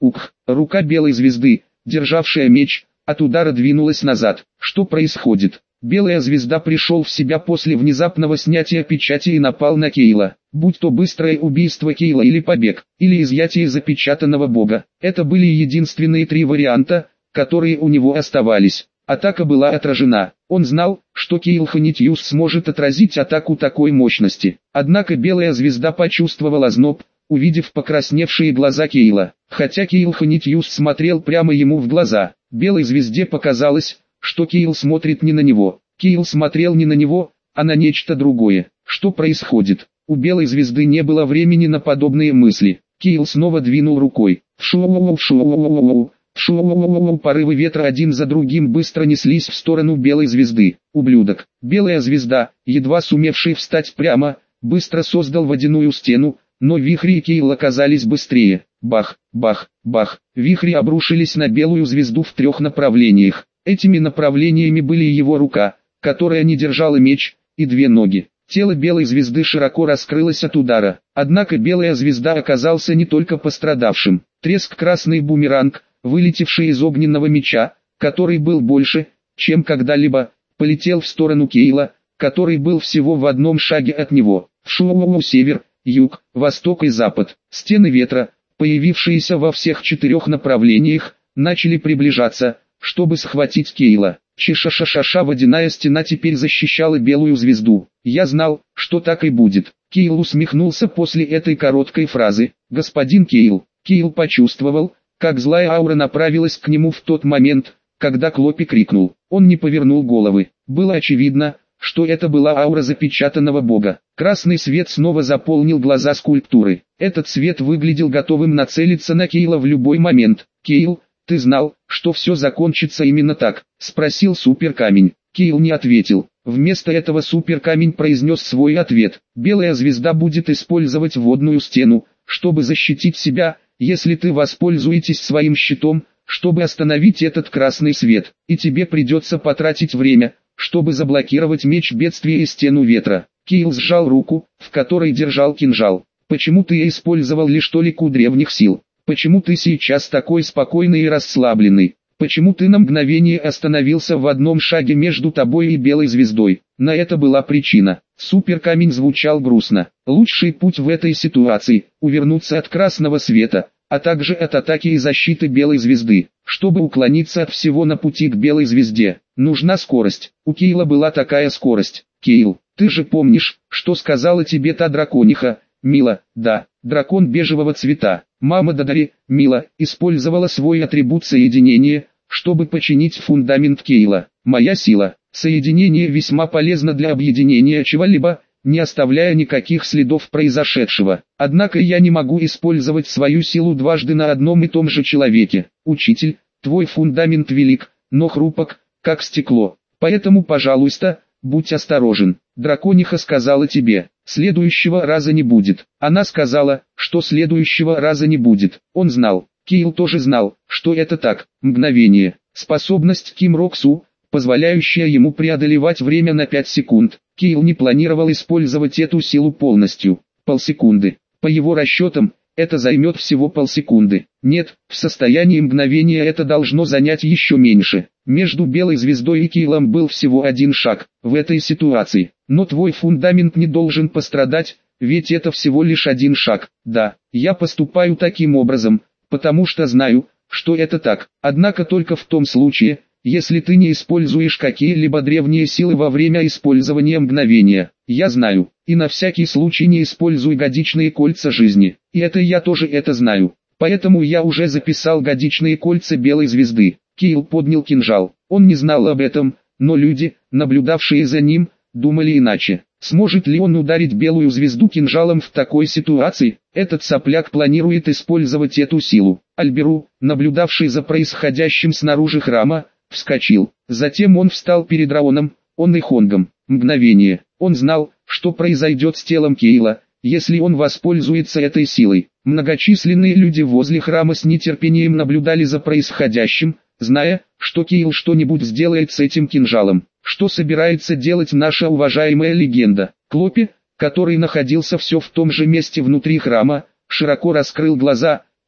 Ух, рука белой звезды, державшая меч, от удара двинулась назад. Что происходит? Белая звезда пришел в себя после внезапного снятия печати и напал на Кейла. Будь то быстрое убийство Кейла или побег, или изъятие запечатанного бога, это были единственные три варианта, которые у него оставались. Атака была отражена. Он знал, что Кейл Ханитьюс сможет отразить атаку такой мощности. Однако белая звезда почувствовала озноб, увидев покрасневшие глаза Кейла. Хотя Кейл Ханитьюс смотрел прямо ему в глаза, белой звезде показалось, что Кейл смотрит не на него. Кейл смотрел не на него, а на нечто другое. Что происходит? У белой звезды не было времени на подобные мысли. Кейл снова двинул рукой. Шоу-шоу-шоу. Шоу, порывы ветра один за другим быстро неслись в сторону белой звезды. Ублюдок. Белая звезда, едва сумевший встать прямо, быстро создал водяную стену, но вихри Кейла оказались быстрее. Бах, бах, бах. Вихри обрушились на белую звезду в трех направлениях. Этими направлениями были его рука, которая не держала меч, и две ноги. Тело белой звезды широко раскрылось от удара. Однако белая звезда оказался не только пострадавшим. Треск красный бумеранг, вылетевший из огненного меча, который был больше, чем когда-либо, полетел в сторону Кейла, который был всего в одном шаге от него. Шоу, север, юг, восток и запад. Стены ветра, появившиеся во всех четырех направлениях, начали приближаться, чтобы схватить Кейла. Чешашашаша водяная стена теперь защищала белую звезду. Я знал, что так и будет. Кейл усмехнулся после этой короткой фразы. Господин Кейл. Кейл почувствовал, как злая аура направилась к нему в тот момент, когда Клопи крикнул. Он не повернул головы. Было очевидно, что это была аура запечатанного бога. Красный свет снова заполнил глаза скульптуры. Этот свет выглядел готовым нацелиться на Кейла в любой момент. «Кейл, ты знал, что все закончится именно так?» — спросил суперкамень. Кейл не ответил. Вместо этого суперкамень произнес свой ответ. «Белая звезда будет использовать водную стену, чтобы защитить себя, если ты воспользуетесь своим щитом, чтобы остановить этот красный свет, и тебе придется потратить время, чтобы заблокировать меч бедствия и стену ветра». Кейл сжал руку, в которой держал кинжал. «Почему ты использовал лишь толику древних сил? Почему ты сейчас такой спокойный и расслабленный? Почему ты на мгновение остановился в одном шаге между тобой и белой звездой?» На это была причина. Суперкамень звучал грустно. Лучший путь в этой ситуации – увернуться от красного света, а также от атаки и защиты белой звезды. Чтобы уклониться от всего на пути к белой звезде, нужна скорость. У Кейла была такая скорость. «Кейл, ты же помнишь, что сказала тебе та дракониха, Мила?» «Да, дракон бежевого цвета. Мама Дадари, Мила, использовала свой атрибут соединения, чтобы починить фундамент Кейла. Моя сила, соединение весьма полезно для объединения чего-либо, не оставляя никаких следов произошедшего. Однако я не могу использовать свою силу дважды на одном и том же человеке. Учитель, твой фундамент велик, но хрупок, как стекло. Поэтому, пожалуйста, будь осторожен. Дракониха сказала тебе, следующего раза не будет. Она сказала, что следующего раза не будет. Он знал. Кейл тоже знал, что это так. Мгновение. Способность Ким Роксу, позволяющая ему преодолевать время на пять секунд. Кейл не планировал использовать эту силу полностью. Полсекунды. По его расчетам, это займет всего полсекунды. Нет, в состоянии мгновения это должно занять еще меньше. Между белой звездой и Кейлом был всего один шаг в этой ситуации. Но твой фундамент не должен пострадать, ведь это всего лишь один шаг. Да, я поступаю таким образом, потому что знаю, что это так. Однако только в том случае, если ты не используешь какие-либо древние силы во время использования мгновения. Я знаю, и на всякий случай не используй годичные кольца жизни. И это я тоже это знаю. Поэтому я уже записал годичные кольца белой звезды. Кейл поднял кинжал. Он не знал об этом, но люди, наблюдавшие за ним, думали иначе. Сможет ли он ударить белую звезду кинжалом в такой ситуации? Этот сопляк планирует использовать эту силу. Альберу, наблюдавший за происходящим снаружи храма, вскочил. Затем он встал перед Раоном, он и Хонгом. Мгновение. Он знал, что произойдет с телом Кейла, если он воспользуется этой силой. Многочисленные люди возле храма с нетерпением наблюдали за происходящим, зная, что Кейл что-нибудь сделает с этим кинжалом. Что собирается делать наша уважаемая легенда? Клопи, который находился все в том же месте внутри храма, широко раскрыл глаза,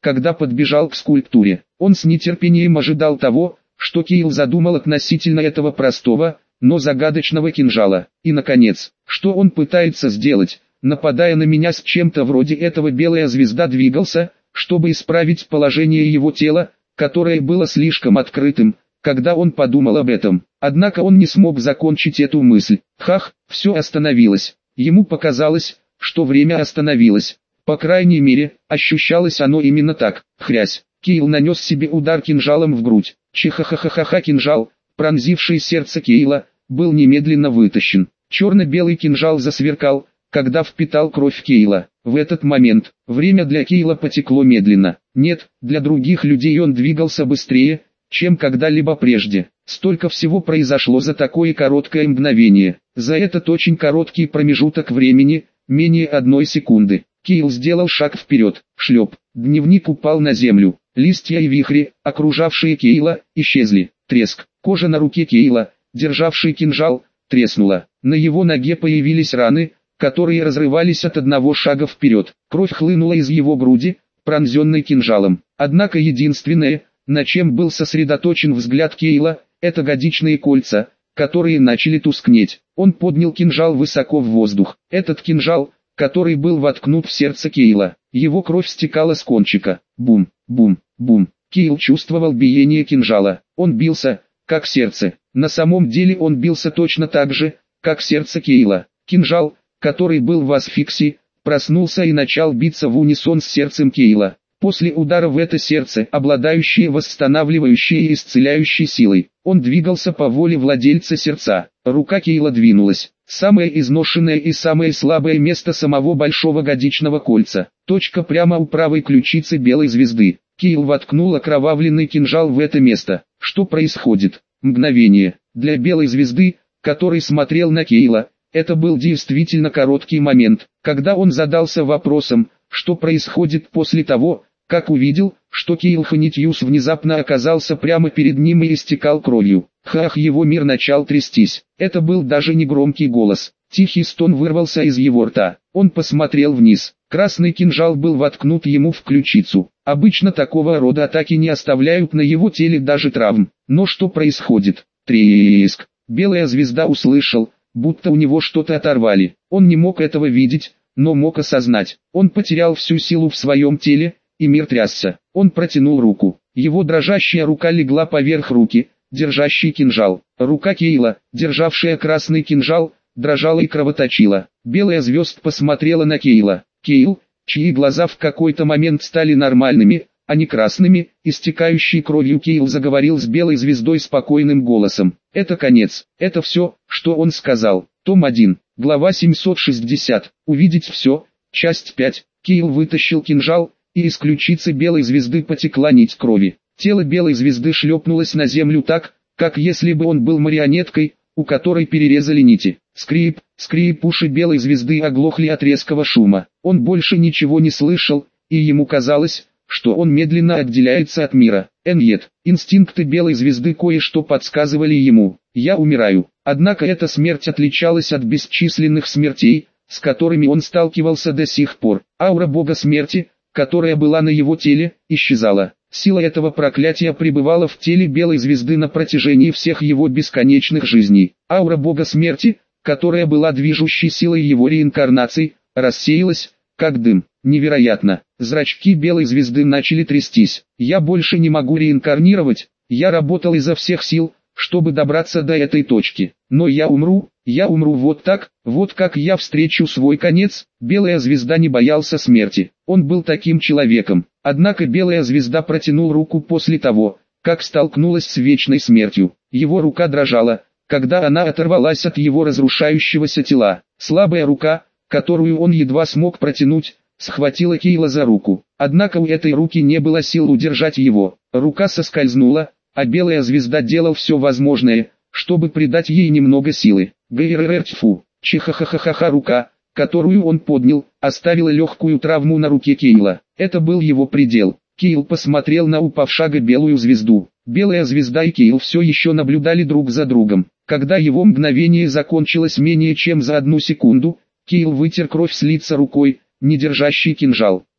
когда подбежал к скульптуре. Он с нетерпением ожидал того, что Кейл задумал относительно этого простого, но загадочного кинжала. И наконец, что он пытается сделать, нападая на меня с чем-то вроде этого? Белая звезда двигался, чтобы исправить положение его тела, которое было слишком открытым, когда он подумал об этом. Однако он не смог закончить эту мысль. Хах, все остановилось. Ему показалось, что время остановилось. По крайней мере, ощущалось оно именно так. Хрясь. Кейл нанес себе удар кинжалом в грудь. Чихахахаха. Кинжал, пронзивший сердце Кейла, был немедленно вытащен. Черно-белый кинжал засверкал, когда впитал кровь Кейла. В этот момент, время для Кейла потекло медленно. Нет, для других людей он двигался быстрее, чем когда-либо прежде. Столько всего произошло за такое короткое мгновение. За этот очень короткий промежуток времени, менее одной секунды. Кейл сделал шаг вперед. Шлеп. Дневник упал на землю. Листья и вихри, окружавшие Кейла, исчезли. Треск. Кожа на руке Кейла, державший кинжал, треснула. На его ноге появились раны, которые разрывались от одного шага вперед. Кровь хлынула из его груди, пронзенной кинжалом. Однако единственное, на чем был сосредоточен взгляд Кейла, это годичные кольца, которые начали тускнеть. Он поднял кинжал высоко в воздух. Этот кинжал, который был воткнут в сердце Кейла. Его кровь стекала с кончика. Бум, бум, бум. Кейл чувствовал биение кинжала. Он бился, как сердце. На самом деле он бился точно так же, как сердце Кейла. Кинжал, который был в асфиксии, проснулся и начал биться в унисон с сердцем Кейла. После удара в это сердце, обладающее восстанавливающей и исцеляющей силой, он двигался по воле владельца сердца. Рука Кейла двинулась. Самое изношенное и самое слабое место самого большого годичного кольца. Точка прямо у правой ключицы белой звезды. Кейл воткнул окровавленный кинжал в это место. Что происходит? Мгновение. Для белой звезды, который смотрел на Кейла, это был действительно короткий момент, когда он задался вопросом, что происходит после того, как увидел, что Кейл Ханитьюс внезапно оказался прямо перед ним и истекал кровью. Хах, его мир начал трястись. Это был даже не громкий голос. Тихий стон вырвался из его рта. Он посмотрел вниз. Красный кинжал был воткнут ему в ключицу. Обычно такого рода атаки не оставляют на его теле даже травм. Но что происходит? Треск. Белая звезда услышал, будто у него что-то оторвали. Он не мог этого видеть, но мог осознать. Он потерял всю силу в своем теле, и мир трясся. Он протянул руку. Его дрожащая рука легла поверх руки, держащей кинжал. Рука Кейла, державшая красный кинжал, дрожала и кровоточила. Белая звезда посмотрела на Кейла. Кейл, чьи глаза в какой-то момент стали нормальными, а не красными, истекающий кровью, Кейл заговорил с белой звездой спокойным голосом. Это конец. Это все, что он сказал. Том один, глава семьсот шестьдесят. Увидеть все. Часть пять. Кейл вытащил кинжал, и из ключицы белой звезды потекла нить крови. Тело белой звезды шлепнулось на землю так, как если бы он был марионеткой, у которой перерезали нити. Скрип, скрип, уши белой звезды оглохли от резкого шума. Он больше ничего не слышал, и ему казалось, что он медленно отделяется от мира. Нет, инстинкты белой звезды кое-что подсказывали ему. Я умираю. Однако эта смерть отличалась от бесчисленных смертей, с которыми он сталкивался до сих пор. Аура бога смерти, которая была на его теле, исчезала. Сила этого проклятия пребывала в теле белой звезды на протяжении всех его бесконечных жизней. Аура бога смерти, которая была движущей силой его реинкарнаций, рассеялась, как дым. Невероятно. Зрачки белой звезды начали трястись. Я больше не могу реинкарнировать. Я работал изо всех сил, чтобы добраться до этой точки. Но я умру, я умру вот так, вот как я встречу свой конец. Белая звезда не боялся смерти. Он был таким человеком. Однако белая звезда протянул руку после того, как столкнулась с вечной смертью. Его рука дрожала, когда она оторвалась от его разрушающегося тела. Слабая рука, которую он едва смог протянуть, схватила Кейла за руку. Однако у этой руки не было сил удержать его. Рука соскользнула, а белая звезда делал все возможное, чтобы придать ей немного силы. Гэррррртьфу, чихахахахаха. Рука, которую он поднял, оставила легкую травму на руке Кейла. Это был его предел. Кейл посмотрел на упавшего белую звезду. Белая звезда и Кейл все еще наблюдали друг за другом. Когда его мгновение закончилось менее чем за одну секунду, Кейл вытер кровь с лица рукой, не держащий кинжал.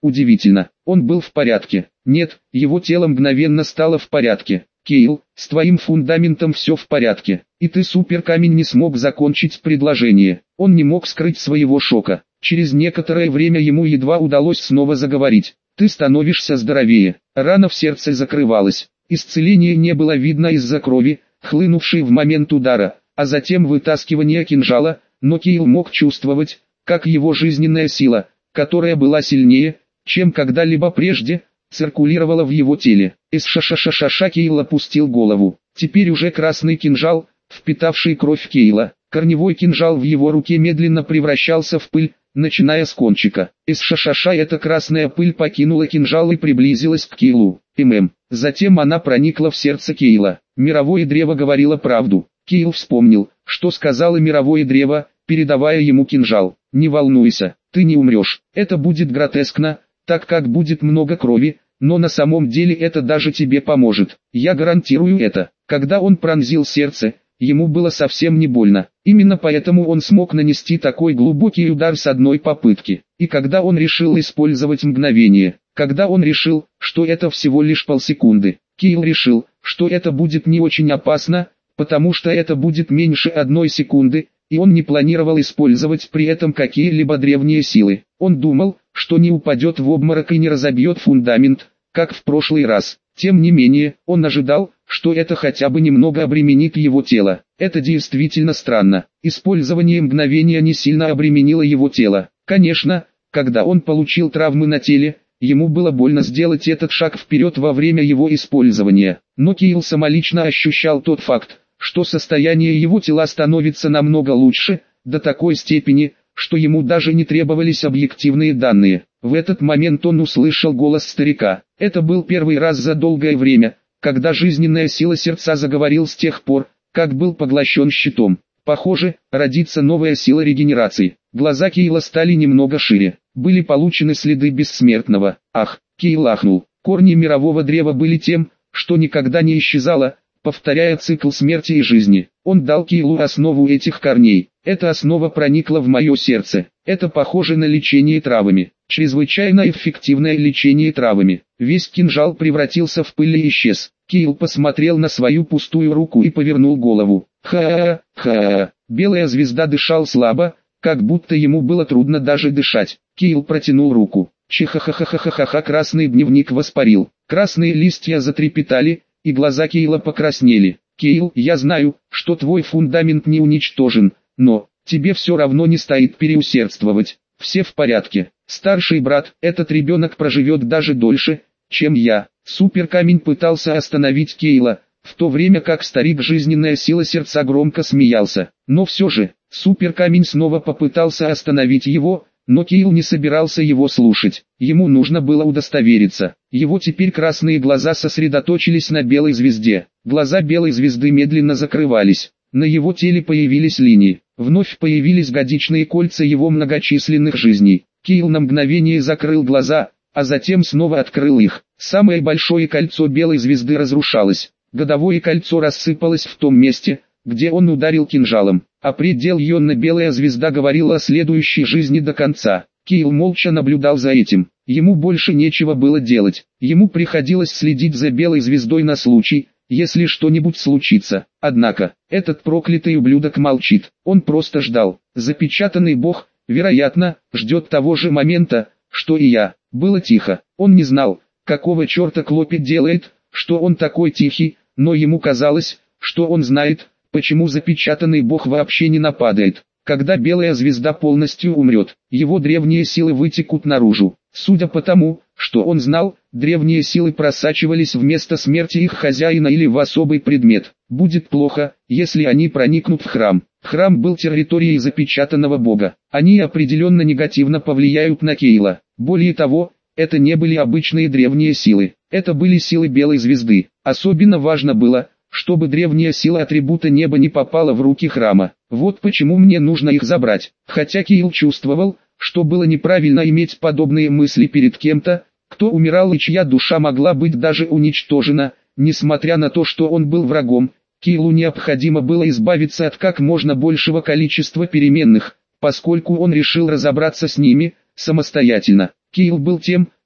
Удивительно, он был в порядке. Нет, его тело мгновенно стало в порядке. Кейл, с твоим фундаментом все в порядке. И ты, суперкамень, не смог закончить предложение. Он не мог скрыть своего шока. Через некоторое время ему едва удалось снова заговорить. Ты становишься здоровее. Рана в сердце закрывалась. Исцеления не было видно из-за крови, хлынувшей в момент удара, а затем вытаскивания кинжала, но Кейл мог чувствовать, как его жизненная сила, которая была сильнее, чем когда-либо прежде, циркулировала в его теле. Иш-ша-ша-ша-ша Кейл опустил голову. Теперь уже красный кинжал, впитавший кровь Кейла. Корневой кинжал в его руке медленно превращался в пыль, начиная с кончика. Иш-ша-ша-ша эта красная пыль покинула кинжал и приблизилась к Кейлу. ММ. Затем она проникла в сердце Кейла. Мировое древо говорило правду. Кейл вспомнил, что сказала мировое древо, передавая ему кинжал. Не волнуйся, ты не умрешь. Это будет гротескно, так как будет много крови, но на самом деле это даже тебе поможет. Я гарантирую это. Когда он пронзил сердце, ему было совсем не больно. Именно поэтому он смог нанести такой глубокий удар с одной попытки. И когда он решил использовать мгновение, когда он решил, что это всего лишь полсекунды, Кейл решил, что это будет не очень опасно, потому что это будет меньше одной секунды, и он не планировал использовать при этом какие-либо древние силы. Он думал, что не упадет в обморок и не разобьет фундамент, как в прошлый раз. Тем не менее, он ожидал, что это хотя бы немного обременит его тело. Это действительно странно. Использование мгновения не сильно обременило его тело. Конечно, когда он получил травмы на теле, ему было больно сделать этот шаг вперед во время его использования. Но Кейл самолично ощущал тот факт, что состояние его тела становится намного лучше, до такой степени, что ему даже не требовались объективные данные. В этот момент он услышал голос старика. Это был первый раз за долгое время, когда жизненная сила сердца заговорил с тех пор, как был поглощен щитом. Похоже, родится новая сила регенерации. Глаза Кейла стали немного шире. Были получены следы бессмертного. Ах, Кейл ахнул. Корни мирового древа были тем, что никогда не исчезало, повторяя цикл смерти и жизни. Он дал Кейлу основу этих корней. Эта основа проникла в мое сердце. Это похоже на лечение травами. Чрезвычайно эффективное лечение травами. Весь кинжал превратился в пыль и исчез. Кейл посмотрел на свою пустую руку и повернул голову. Ха-ха-ха. Белая звезда дышал слабо, как будто ему было трудно даже дышать. Кейл протянул руку. Чиха-ха-ха-ха-ха-ха. Красный дневник воспарил. Красные листья затрепетали, и глаза Кейла покраснели. Кейл, я знаю, что твой фундамент не уничтожен, но тебе все равно не стоит переусердствовать. Все в порядке. Старший брат, этот ребенок проживет даже дольше, чем я. Суперкамень пытался остановить Кейла, в то время как старик жизненная сила сердца громко смеялся. Но все же, Суперкамень снова попытался остановить его, но Кейл не собирался его слушать. Ему нужно было удостовериться. Его теперь красные глаза сосредоточились на белой звезде. Глаза белой звезды медленно закрывались. На его теле появились линии. Вновь появились годичные кольца его многочисленных жизней. Кейл на мгновение закрыл глаза, а затем снова открыл их. Самое большое кольцо белой звезды разрушалось. Годовое кольцо рассыпалось в том месте, где он ударил кинжалом, а предел йонно-белая звезда говорила о следующей жизни до конца. Кейл молча наблюдал за этим. Ему больше нечего было делать. Ему приходилось следить за белой звездой на случай, если что-нибудь случится. Однако, этот проклятый ублюдок молчит. Он просто ждал. Запечатанный бог, вероятно, ждет того же момента, что и я. Было тихо. Он не знал, какого черта Клопи делает, что он такой тихий, но ему казалось, что он знает, почему запечатанный бог вообще не нападает. Когда белая звезда полностью умрет, его древние силы вытекут наружу. Судя по тому, что он знал, древние силы просачивались вместо смерти их хозяина или в особый предмет. Будет плохо, если они проникнут в храм. Храм был территорией запечатанного бога. Они определенно негативно повлияют на Кейла. Более того, это не были обычные древние силы. Это были силы белой звезды. Особенно важно было, чтобы древняя сила атрибута неба не попала в руки храма. Вот почему мне нужно их забрать. Хотя Кейл чувствовал, что было неправильно иметь подобные мысли перед кем-то, кто умирал и чья душа могла быть даже уничтожена, несмотря на то, что он был врагом, Кейлу необходимо было избавиться от как можно большего количества переменных, поскольку он решил разобраться с ними самостоятельно. Кейл был тем,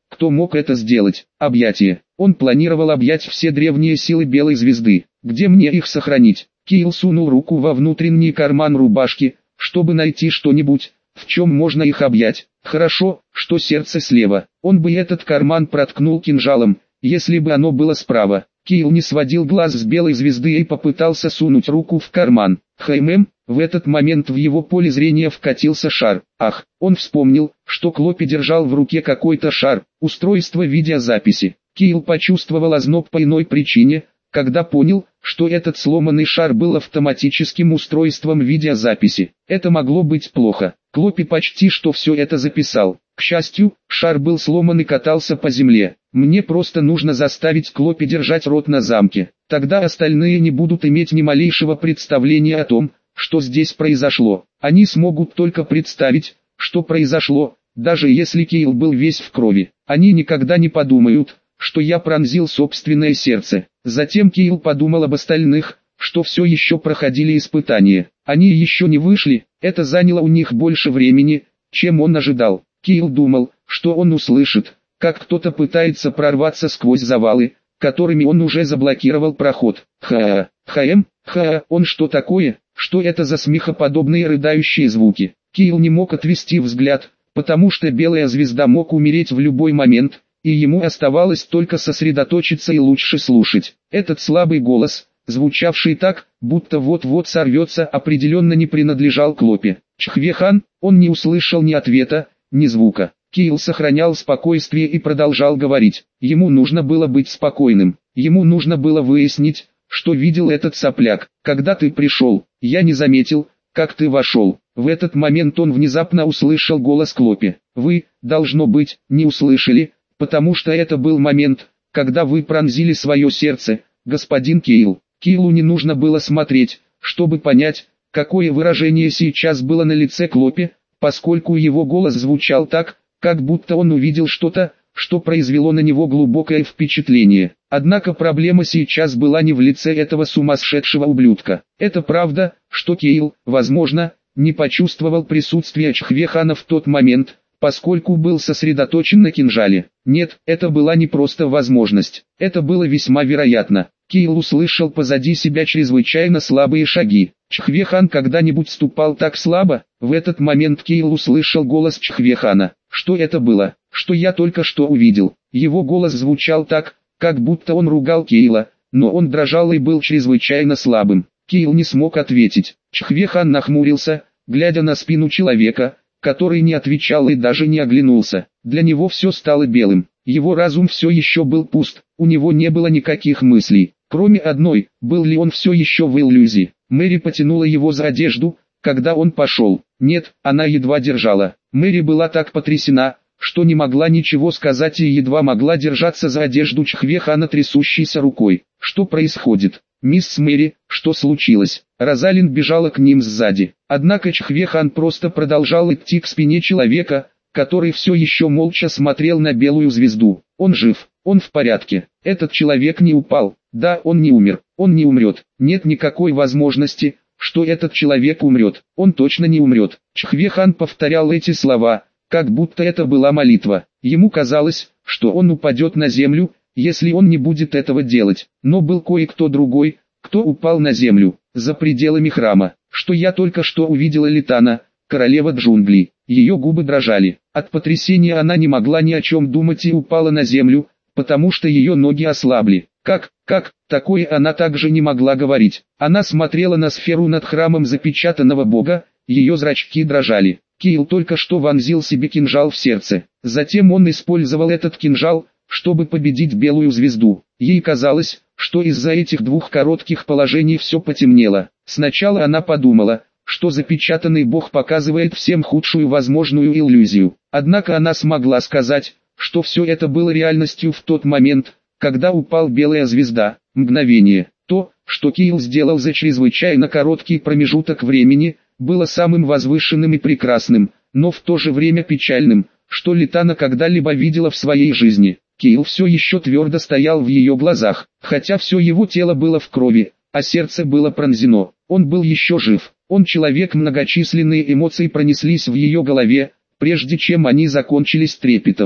Кто мог это сделать? Объятие. Он планировал объять все древние силы Белой Звезды. Где мне их сохранить? Кайл сунул руку во внутренний карман рубашки, чтобы найти что-нибудь, в чем можно их объять. Хорошо, что сердце слева. Он бы этот карман проткнул кинжалом, если бы оно было справа. Кайл не сводил глаз с Белой Звезды и попытался сунуть руку в карман. Хм, в этот момент в его поле зрения вкатился шар. Ах, он вспомнил, что Клопи держал в руке какой-то шар, устройство видеозаписи. Кайл почувствовал озноб по иной причине, когда понял, что этот сломанный шар был автоматическим устройством видеозаписи. Это могло быть плохо. Клопи почти что все это записал. К счастью, шар был сломан и катался по земле. Мне просто нужно заставить Клопи держать рот на замке. Тогда остальные не будут иметь ни малейшего представления о том, что здесь произошло. Они смогут только представить, что произошло, даже если Кайл был весь в крови. Они никогда не подумают, что я пронзил собственное сердце. Затем Кайл подумал об остальных, что все еще проходили испытания. Они еще не вышли, это заняло у них больше времени, чем он ожидал. Кайл думал, что он услышит, как кто-то пытается прорваться сквозь завалы, которыми он уже заблокировал проход. Ха-ха, ха-эм, ха-ха, он что такое? Что это за смехоподобные рыдающие звуки? Кайл не мог отвести взгляд, потому что Белая Звезда мог умереть в любой момент, и ему оставалось только сосредоточиться и лучше слушать. Этот слабый голос, звучавший так, будто вот-вот сорвется, определенно не принадлежал Клопи. Чхвехан, он не услышал ни ответа, ни звука. Кайл сохранял спокойствие и продолжал говорить. Ему нужно было быть спокойным. Ему нужно было выяснить, что видел этот сопляк. Когда ты пришел, я не заметил, как ты вошел. В этот момент он внезапно услышал голос Клопи. Вы, должно быть, не услышали, потому что это был момент, когда вы пронзили свое сердце, господин Кайл. Кайлу не нужно было смотреть, чтобы понять, какое выражение сейчас было на лице Клопи, поскольку его голос звучал так, как будто он увидел что-то, что произвело на него глубокое впечатление. Однако проблема сейчас была не в лице этого сумасшедшего ублюдка. Это правда, что Кайл, возможно, не почувствовал присутствия Чхвехана в тот момент, поскольку был сосредоточен на кинжале. Нет, это была не просто возможность, это было весьма вероятно. Кайл услышал позади себя чрезвычайно слабые шаги. Чхвехан когда-нибудь ступал так слабо? В этот момент Кайл услышал голос Чхвехана. Что это было? Что я только что увидел? Его голос звучал так, как будто он ругал Кайла, но он дрожал и был чрезвычайно слабым. Кайл не смог ответить. Чхвехан нахмурился, глядя на спину человека, который не отвечал и даже не оглянулся. Для него все стало белым. Его разум все еще был пуст, у него не было никаких мыслей. Кроме одной, был ли он все еще в иллюзии. Мэри потянула его за одежду, когда он пошел. Нет, она едва держала. Мэри была так потрясена, что не могла ничего сказать и едва могла держаться за одежду Чхвехана трясущейся рукой. Что происходит? Мисс Мэри, что случилось? Розалин бежала к ним сзади. Однако Чхвехан просто продолжал идти к спине человека, который все еще молча смотрел на Белую Звезду. Он жив, он в порядке. Этот человек не упал. Да, он не умер, он не умрет. Нет никакой возможности, что этот человек умрет. Он точно не умрет. Чхвехан повторял эти слова, как будто это была молитва. Ему казалось, что он упадет на землю, если он не будет этого делать. Но был кое-кто другой, кто упал на землю, за пределами храма. Что я только что увидела Литана, королева джунглей. Ее губы дрожали. От потрясения она не могла ни о чем думать и упала на землю, потому что ее ноги ослабли. Как, как, такое она также не могла говорить. Она смотрела на сферу над храмом запечатанного бога, ее зрачки дрожали. Кайл только что вонзил себе кинжал в сердце. Затем он использовал этот кинжал, чтобы победить Белую Звезду. Ей казалось, что из-за этих двух коротких положений все потемнело. Сначала она подумала, что запечатанный бог показывает всем худшую возможную иллюзию. Однако она смогла сказать, что все это было реальностью в тот момент, когда упал Белая Звезда. Мгновение. То, что Кайл сделал за чрезвычайно короткий промежуток времени, было самым возвышенным и прекрасным, но в то же время печальным, что Литана когда-либо видела в своей жизни. Кайл все еще твердо стоял в ее глазах, хотя все его тело было в крови, а сердце было пронзено. Он был еще жив. Он человек, многочисленные эмоции пронеслись в ее голове, прежде чем они закончились трепетом.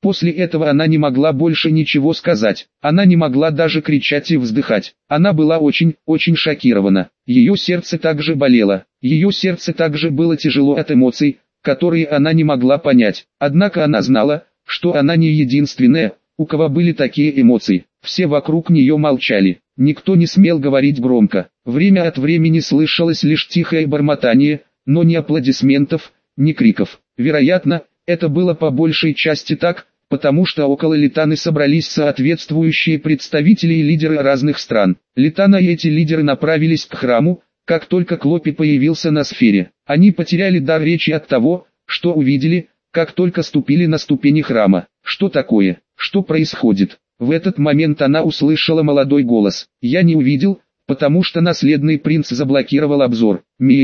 После этого она не могла больше ничего сказать. Она не могла даже кричать и вздыхать. Она была очень, очень шокирована. Ее сердце также болело. Ее сердце также было тяжело от эмоций, которые она не могла понять. Однако она знала, что она не единственная, у кого были такие эмоции. Все вокруг нее молчали. Никто не смел говорить громко. Время от времени слышалось лишь тихое бормотание, но ни аплодисментов, ни криков. Вероятно, это было по большей части так, потому что около Литаны собрались соответствующие представители и лидеры разных стран. Литана и эти лидеры направились к храму, как только Клопи появился на сфере. Они потеряли дар речи от того, что увидели, как только ступили на ступени храма. Что такое? Что происходит? В этот момент она услышала молодой голос. Я не увидел, потому что наследный принц заблокировал обзор.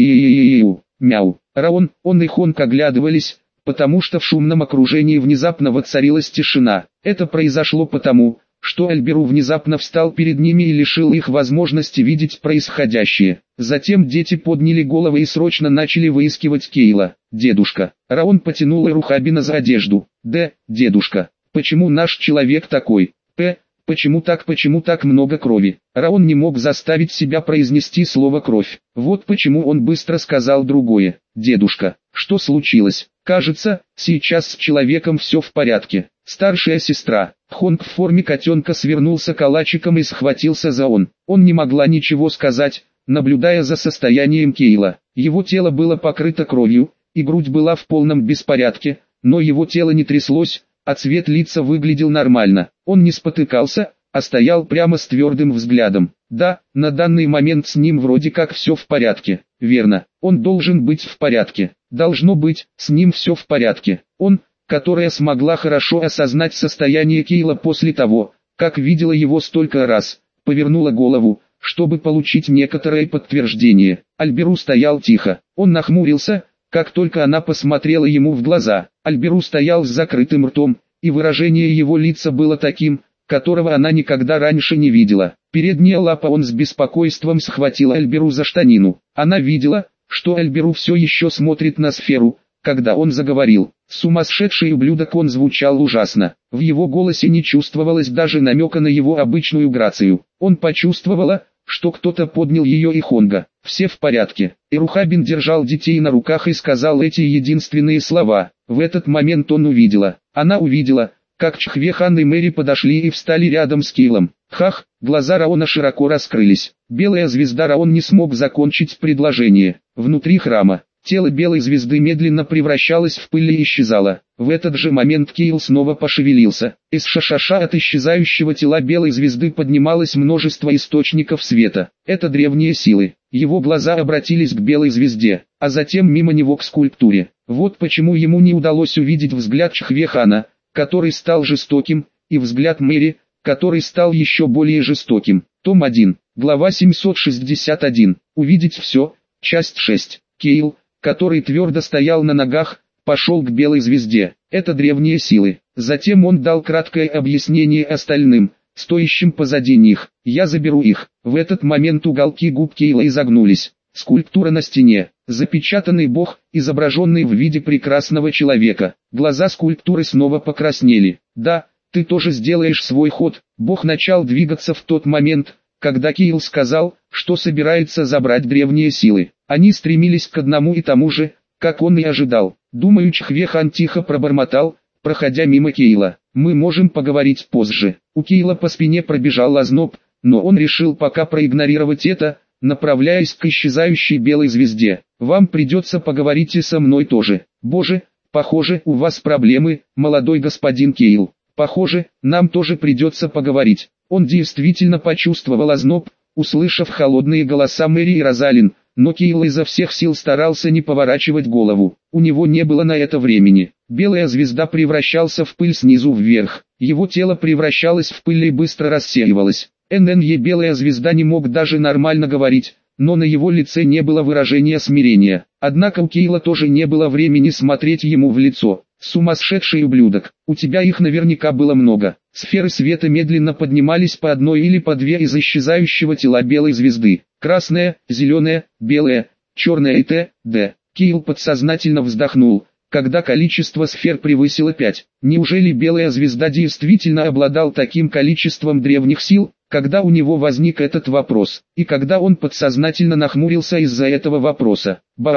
Мяу, мяу. Раон, он и Хонг оглядывались, потому что в шумном окружении внезапно воцарилась тишина. Это произошло потому, что Альберу внезапно встал перед ними и лишил их возможности видеть происходящее. Затем дети подняли головы и срочно начали выискивать Кейла. «Дедушка». Раон потянул Эрухабина за одежду. «Д, дедушка, почему наш человек такой? П, почему так, почему так много крови?» Раон не мог заставить себя произнести слово «кровь». Вот почему он быстро сказал другое. «Дедушка, что случилось?» «Кажется, сейчас с человеком все в порядке». Старшая сестра, Хонг в форме котенка, свернулся калачиком и схватился за он. Он не могла ничего сказать, наблюдая за состоянием Кейла. Его тело было покрыто кровью, и грудь была в полном беспорядке, но его тело не тряслось, а цвет лица выглядел нормально. Он не спотыкался, а стоял прямо с твердым взглядом. Да, на данный момент с ним вроде как все в порядке. Верно, он должен быть в порядке. Должно быть, с ним все в порядке. Он, которая смогла хорошо осознать состояние Кейла после того, как видела его столько раз, повернула голову, чтобы получить некоторое подтверждение. Альберу стоял тихо. Он нахмурился, как только она посмотрела ему в глаза. Альберу стоял с закрытым ртом, и выражение его лица было таким, которого она никогда раньше не видела. Передняя лапа он с беспокойством схватила Альберу за штанину. Она видела, что Альберу все еще смотрит на сферу, когда он заговорил. Сумасшедший ублюдок, он звучал ужасно. В его голосе не чувствовалось даже намека на его обычную грацию. Он почувствовала, что кто-то поднял ее и Хонга. «Все в порядке». Эрухабин держал детей на руках и сказал эти единственные слова. В этот момент он увидела. Она увидела, как Чхвехан и Мэри подошли и встали рядом с Кейлом. Хах, глаза Раона широко раскрылись. Белая звезда. Раон не смог закончить предложение. Внутри храма. Тело белой звезды медленно превращалось в пыль и исчезало. В этот же момент Кейл снова пошевелился. Из шашаша от исчезающего тела белой звезды поднималось множество источников света. Это древние силы. Его глаза обратились к белой звезде, а затем мимо него к скульптуре. Вот почему ему не удалось увидеть взгляд Чхвехана, который стал жестоким, и взгляд Мэри, который стал еще более жестоким. Том один, глава семьсот шестьдесят один. Увидеть все, часть шесть. Кейл, который твердо стоял на ногах, пошел к белой звезде. Это древние силы. Затем он дал краткое объяснение остальным, стоящим позади них. «Я заберу их». В этот момент уголки губ Кейла изогнулись. Скульптура на стене. Запечатанный бог, изображенный в виде прекрасного человека. Глаза скульптуры снова покраснели. «Да, ты тоже сделаешь свой ход». Бог начал двигаться в тот момент, когда Кейл сказал, что собирается забрать древние силы. Они стремились к одному и тому же, как он и ожидал. Думаю, Чхвехан тихо пробормотал, проходя мимо Кейла. «Мы можем поговорить позже». У Кейла по спине пробежал озноб, но он решил пока проигнорировать это, направляясь к исчезающей белой звезде. «Вам придется поговорить и со мной тоже». «Боже, похоже, у вас проблемы, молодой господин Кейл. Похоже, нам тоже придется поговорить». Он действительно почувствовал озноб, услышав холодные голоса Мэри и Розалин, но Кейл изо всех сил старался не поворачивать голову. У него не было на это времени. Белая звезда превращался в пыль снизу вверх. Его тело превращалось в пыль и быстро рассеивалось. ННЕ белая звезда не мог даже нормально говорить, но на его лице не было выражения смирения. Однако у Кейла тоже не было времени смотреть ему в лицо. «Сумасшедший ублюдок, у тебя их наверняка было много». Сферы света медленно поднимались по одной или по две из исчезающего тела белой звезды. Красная, зеленая, белая, черная и т.д. Кейл подсознательно вздохнул, когда количество сфер превысило пять. Неужели белая звезда действительно обладал таким количеством древних сил? Когда у него возник этот вопрос, и когда он подсознательно нахмурился из-за этого вопроса,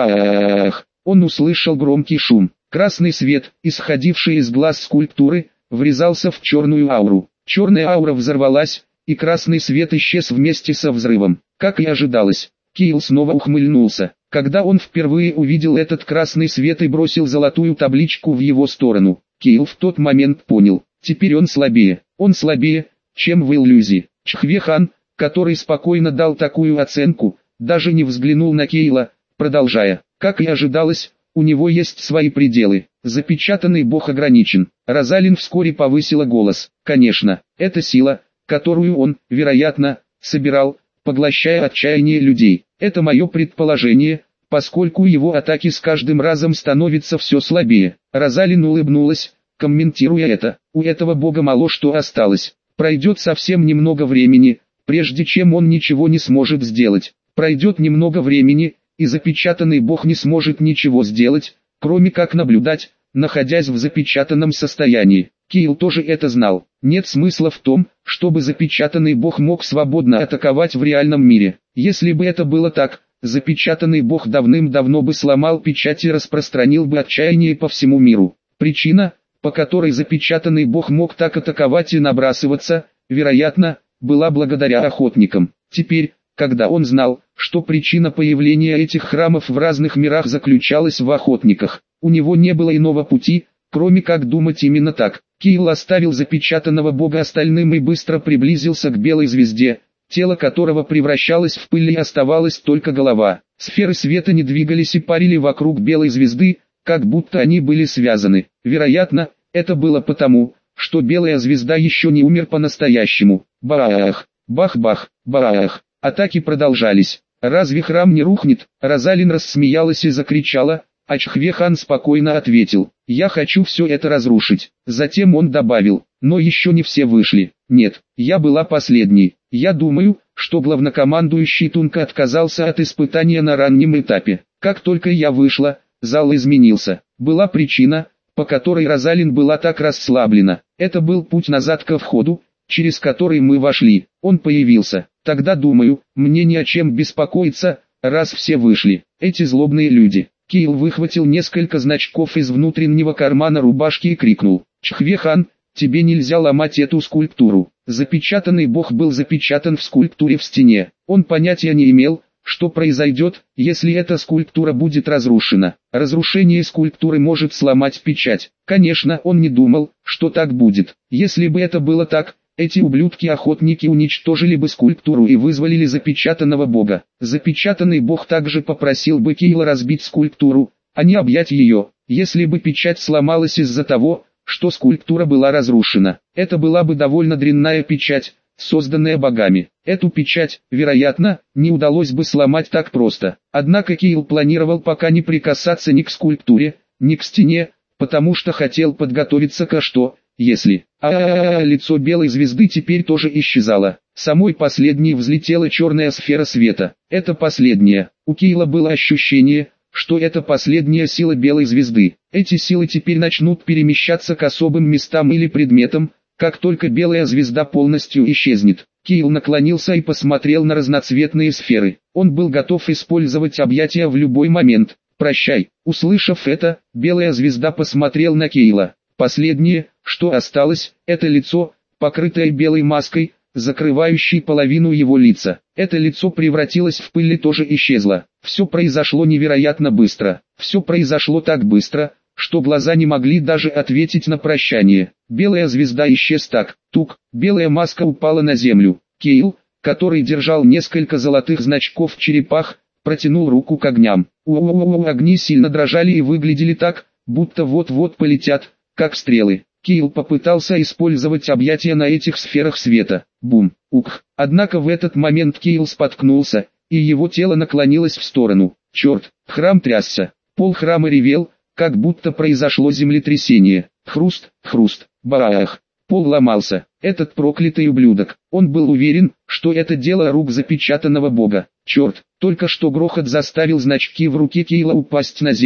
бах, он услышал громкий шум. Красный свет, исходивший из глаз скульптуры, врезался в черную ауру. Черная аура взорвалась, и красный свет исчез вместе со взрывом. Как и ожидалось, Кейл снова ухмыльнулся, когда он впервые увидел этот красный свет и бросил золотую табличку в его сторону. Кейл в тот момент понял, теперь он слабее, он слабее, чем в иллюзии. Чхве-хан, который спокойно дал такую оценку, даже не взглянул на Кейла, продолжая, как и ожидалось, у него есть свои пределы. Запечатанный бог ограничен. Розалин вскоре повысила голос. Конечно, это сила, которую он, вероятно, собирал, поглощая отчаяние людей. Это мое предположение, поскольку его атаки с каждым разом становятся все слабее. Розалин улыбнулась, комментируя это. У этого бога мало что осталось. Пройдет совсем немного времени, прежде чем он ничего не сможет сделать. Пройдет немного времени, и запечатанный бог не сможет ничего сделать, кроме как наблюдать, находясь в запечатанном состоянии. Кейл тоже это знал. Нет смысла в том, чтобы запечатанный бог мог свободно атаковать в реальном мире. Если бы это было так, запечатанный бог давным-давно бы сломал печать и распространил бы отчаяние по всему миру. Причина, по которой запечатанный бог мог так атаковать и набрасываться, вероятно, была благодаря охотникам. Теперь, когда он знал, что причина появления этих храмов в разных мирах заключалась в охотниках, у него не было иного пути, кроме как думать именно так. Кейл оставил запечатанного бога остальным и быстро приблизился к белой звезде, тело которого превращалось в пыль и оставалась только голова. Сферы света не двигались и парили вокруг белой звезды, как будто они были связаны. Вероятно, это было потому, что белая звезда еще не умер по-настоящему. Бах, бах-бах, бах. Атаки продолжались. «Разве храм не рухнет?» Розалин рассмеялась и закричала, а Чхве-хан спокойно ответил, «Я хочу все это разрушить». Затем он добавил, «Но еще не все вышли. Нет, я была последней. Я думаю, что главнокомандующий Тунка отказался от испытания на раннем этапе. Как только я вышла, зал изменился. Была причина, по которой Розалин была так расслаблена. Это был путь назад ко входу, через который мы вошли. Он появился. Тогда думаю, мне не о чем беспокоиться, раз все вышли. Эти злобные люди». Кейл выхватил несколько значков из внутреннего кармана рубашки и крикнул, «Чхве-хан, тебе нельзя ломать эту скульптуру». Запечатанный бог был запечатан в скульптуре в стене. Он понятия не имел, что произойдет, если эта скульптура будет разрушена. Разрушение скульптуры может сломать печать. Конечно, он не думал, что так будет. Если бы это было так, эти ублюдки-охотники уничтожили бы скульптуру и вызволили запечатанного бога. Запечатанный бог также попросил бы Кейла разбить скульптуру, а не объять ее, если бы печать сломалась из-за того, что скульптура была разрушена. Это была бы довольно дрянная печать, созданная богами. Эту печать, вероятно, не удалось бы сломать так просто. Однако Кейл планировал пока не прикасаться ни к скульптуре, ни к стене, потому что хотел подготовиться ко что, если... А-а-а, лицо белой звезды теперь тоже исчезало. Самой последней взлетела черная сфера света. Это последняя. У Кейла было ощущение, что это последняя сила белой звезды. Эти силы теперь начнут перемещаться к особым местам или предметам, как только белая звезда полностью исчезнет. Кейл наклонился и посмотрел на разноцветные сферы. Он был готов использовать объятия в любой момент. «Прощай». Услышав это, белая звезда посмотрел на Кейла. Последнее, что осталось, это лицо, покрытое белой маской, закрывающей половину его лица. Это лицо превратилось в пыль и тоже исчезло. Все произошло невероятно быстро. Все произошло так быстро, что глаза не могли даже ответить на прощание. Белая звезда исчез так, тук, белая маска упала на землю. Кейл, который держал несколько золотых значков в черепах, протянул руку к огням. У-у-у-у, огни сильно дрожали и выглядели так, будто вот-вот полетят, как стрелы. Кейл попытался использовать объятия на этих сферах света. Бум, ух. Однако в этот момент Кейл споткнулся, и его тело наклонилось в сторону. Черт, храм трясся. Пол храма ревел, как будто произошло землетрясение. Хруст, хруст, баах. Пол ломался. Этот проклятый ублюдок. Он был уверен, что это дело рук запечатанного бога. Черт, только что грохот заставил значки в руке Кейла упасть на землю.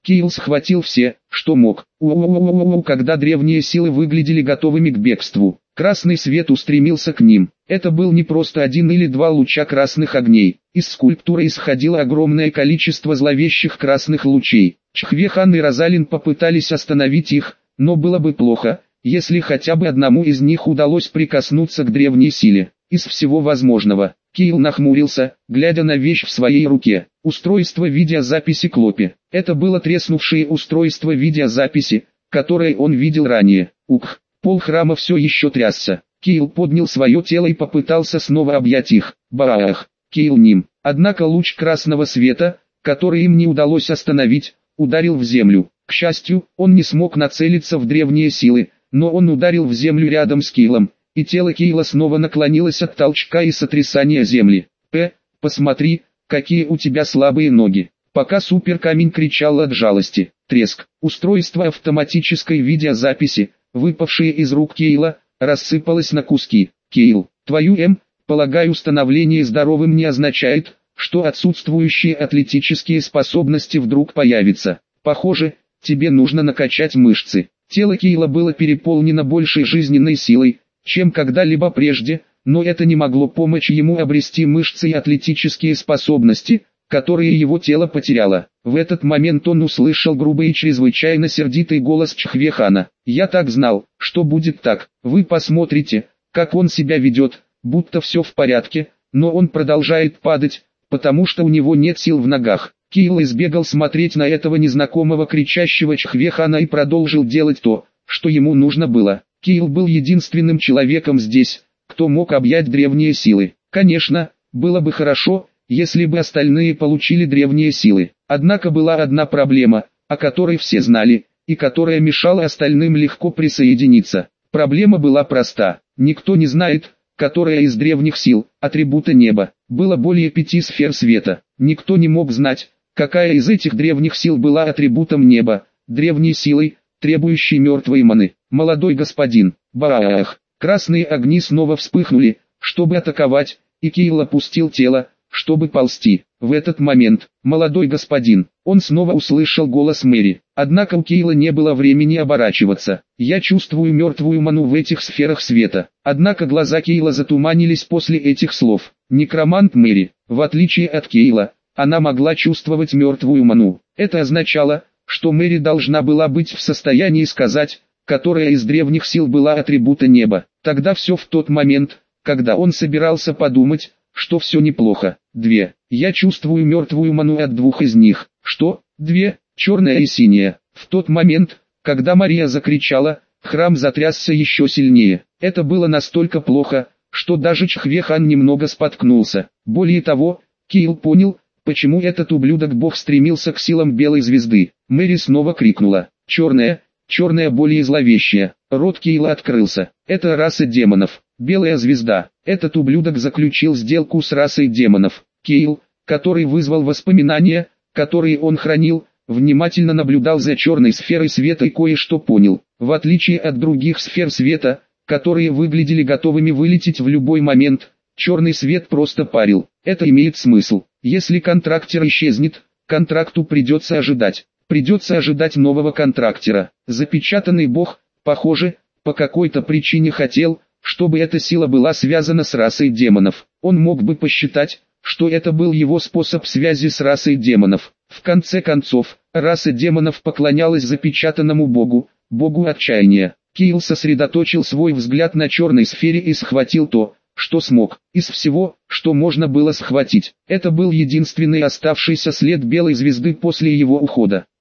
Кейл схватил все, что мог. У-у-у-у-у, когда древние силы выглядели готовыми к бегству, красный свет устремился к ним. Это был не просто один или два луча красных огней. Из скульптуры исходило огромное количество зловещих красных лучей. Чхве-хан и Розалин попытались остановить их, но было бы плохо, если хотя бы одному из них удалось прикоснуться к древней силе. Из всего возможного, Кейл нахмурился, глядя на вещь в своей руке. Устройство видеозаписи Клопи. Это было треснувшее устройство видеозаписи, которое он видел ранее. Ух, пол храма все еще трясся. Кейл поднял свое тело и попытался снова объять их. Баах! Кейл ним. Однако луч красного света, который им не удалось остановить, ударил в землю. К счастью, он не смог нацелиться в древние силы, но он ударил в землю рядом с Кейлом, и тело Кейла снова наклонилось от толчка и сотрясания земли. «Э, посмотри, какие у тебя слабые ноги!» Пока суперкамень кричал от жалости. Треск. Устройство автоматической видеозаписи, выпавшее из рук Кейла, рассыпалось на куски. «Кейл, твою М, полагаю, становление здоровым не означает, что отсутствующие атлетические способности вдруг появятся. Похоже, тебе нужно накачать мышцы». Тело Кейла было переполнено большей жизненной силой, чем когда-либо прежде, но это не могло помочь ему обрести мышцы и атлетические способности, которые его тело потеряло. В этот момент он услышал грубый и чрезвычайно сердитый голос Чхве-хана. «Я так знал, что будет так. Вы посмотрите, как он себя ведет, будто все в порядке, но он продолжает падать, потому что у него нет сил в ногах». Кейл избегал смотреть на этого незнакомого кричащего Чхве-хана и продолжил делать то, что ему нужно было. Кейл был единственным человеком здесь, кто мог объять древние силы. Конечно, было бы хорошо, если бы остальные получили древние силы. Однако была одна проблема, о которой все знали, и которая мешала остальным легко присоединиться. Проблема была проста. Никто не знает, которая из древних сил, атрибута неба, было более пяти сфер света. Никто не мог знать, какая из этих древних сил была атрибутом неба, древней силой, требующей мертвой маны. «Молодой господин, баах!» Красные огни снова вспыхнули, чтобы атаковать, и Кейл опустил тело, чтобы ползти. В этот момент, молодой господин, он снова услышал голос Мэри. Однако у Кейла не было времени оборачиваться. «Я чувствую мертвую ману в этих сферах света». Однако глаза Кейла затуманились после этих слов. Некромант Мэри, в отличие от Кейла, она могла чувствовать мертвую ману. Это означало, что Мэри должна была быть в состоянии сказать, которая из древних сил была атрибута неба. Тогда все в тот момент, когда он собирался подумать, что все неплохо. Две. Я чувствую мертвую ману от двух из них. Что? Две, черная и синяя. В тот момент, когда Мария закричала, храм затрясся еще сильнее. Это было настолько плохо, что даже Чхве-хан немного споткнулся. Более того, Кейл понял, почему этот ублюдок-бог стремился к силам белой звезды. Мэри снова крикнула. Черная, черная более зловещая. Рот Кейла открылся. Это раса демонов. Белая звезда. Этот ублюдок заключил сделку с расой демонов. Кейл, который вызвал воспоминания, которые он хранил, внимательно наблюдал за черной сферой света и кое-что понял. В отличие от других сфер света, которые выглядели готовыми вылететь в любой момент, черный свет просто парил. Это имеет смысл. Если контрактер исчезнет, контракту придется ожидать. Придется ожидать нового контрактера. Запечатанный бог, похоже, по какой-то причине хотел, чтобы эта сила была связана с расой демонов. Он мог бы посчитать, что это был его способ связи с расой демонов. В конце концов, раса демонов поклонялась запечатанному богу, богу отчаяния. Кейл сосредоточил свой взгляд на черной сфере и схватил то, что смог. Из всего, что можно было схватить, это был единственный оставшийся след белой звезды после его ухода.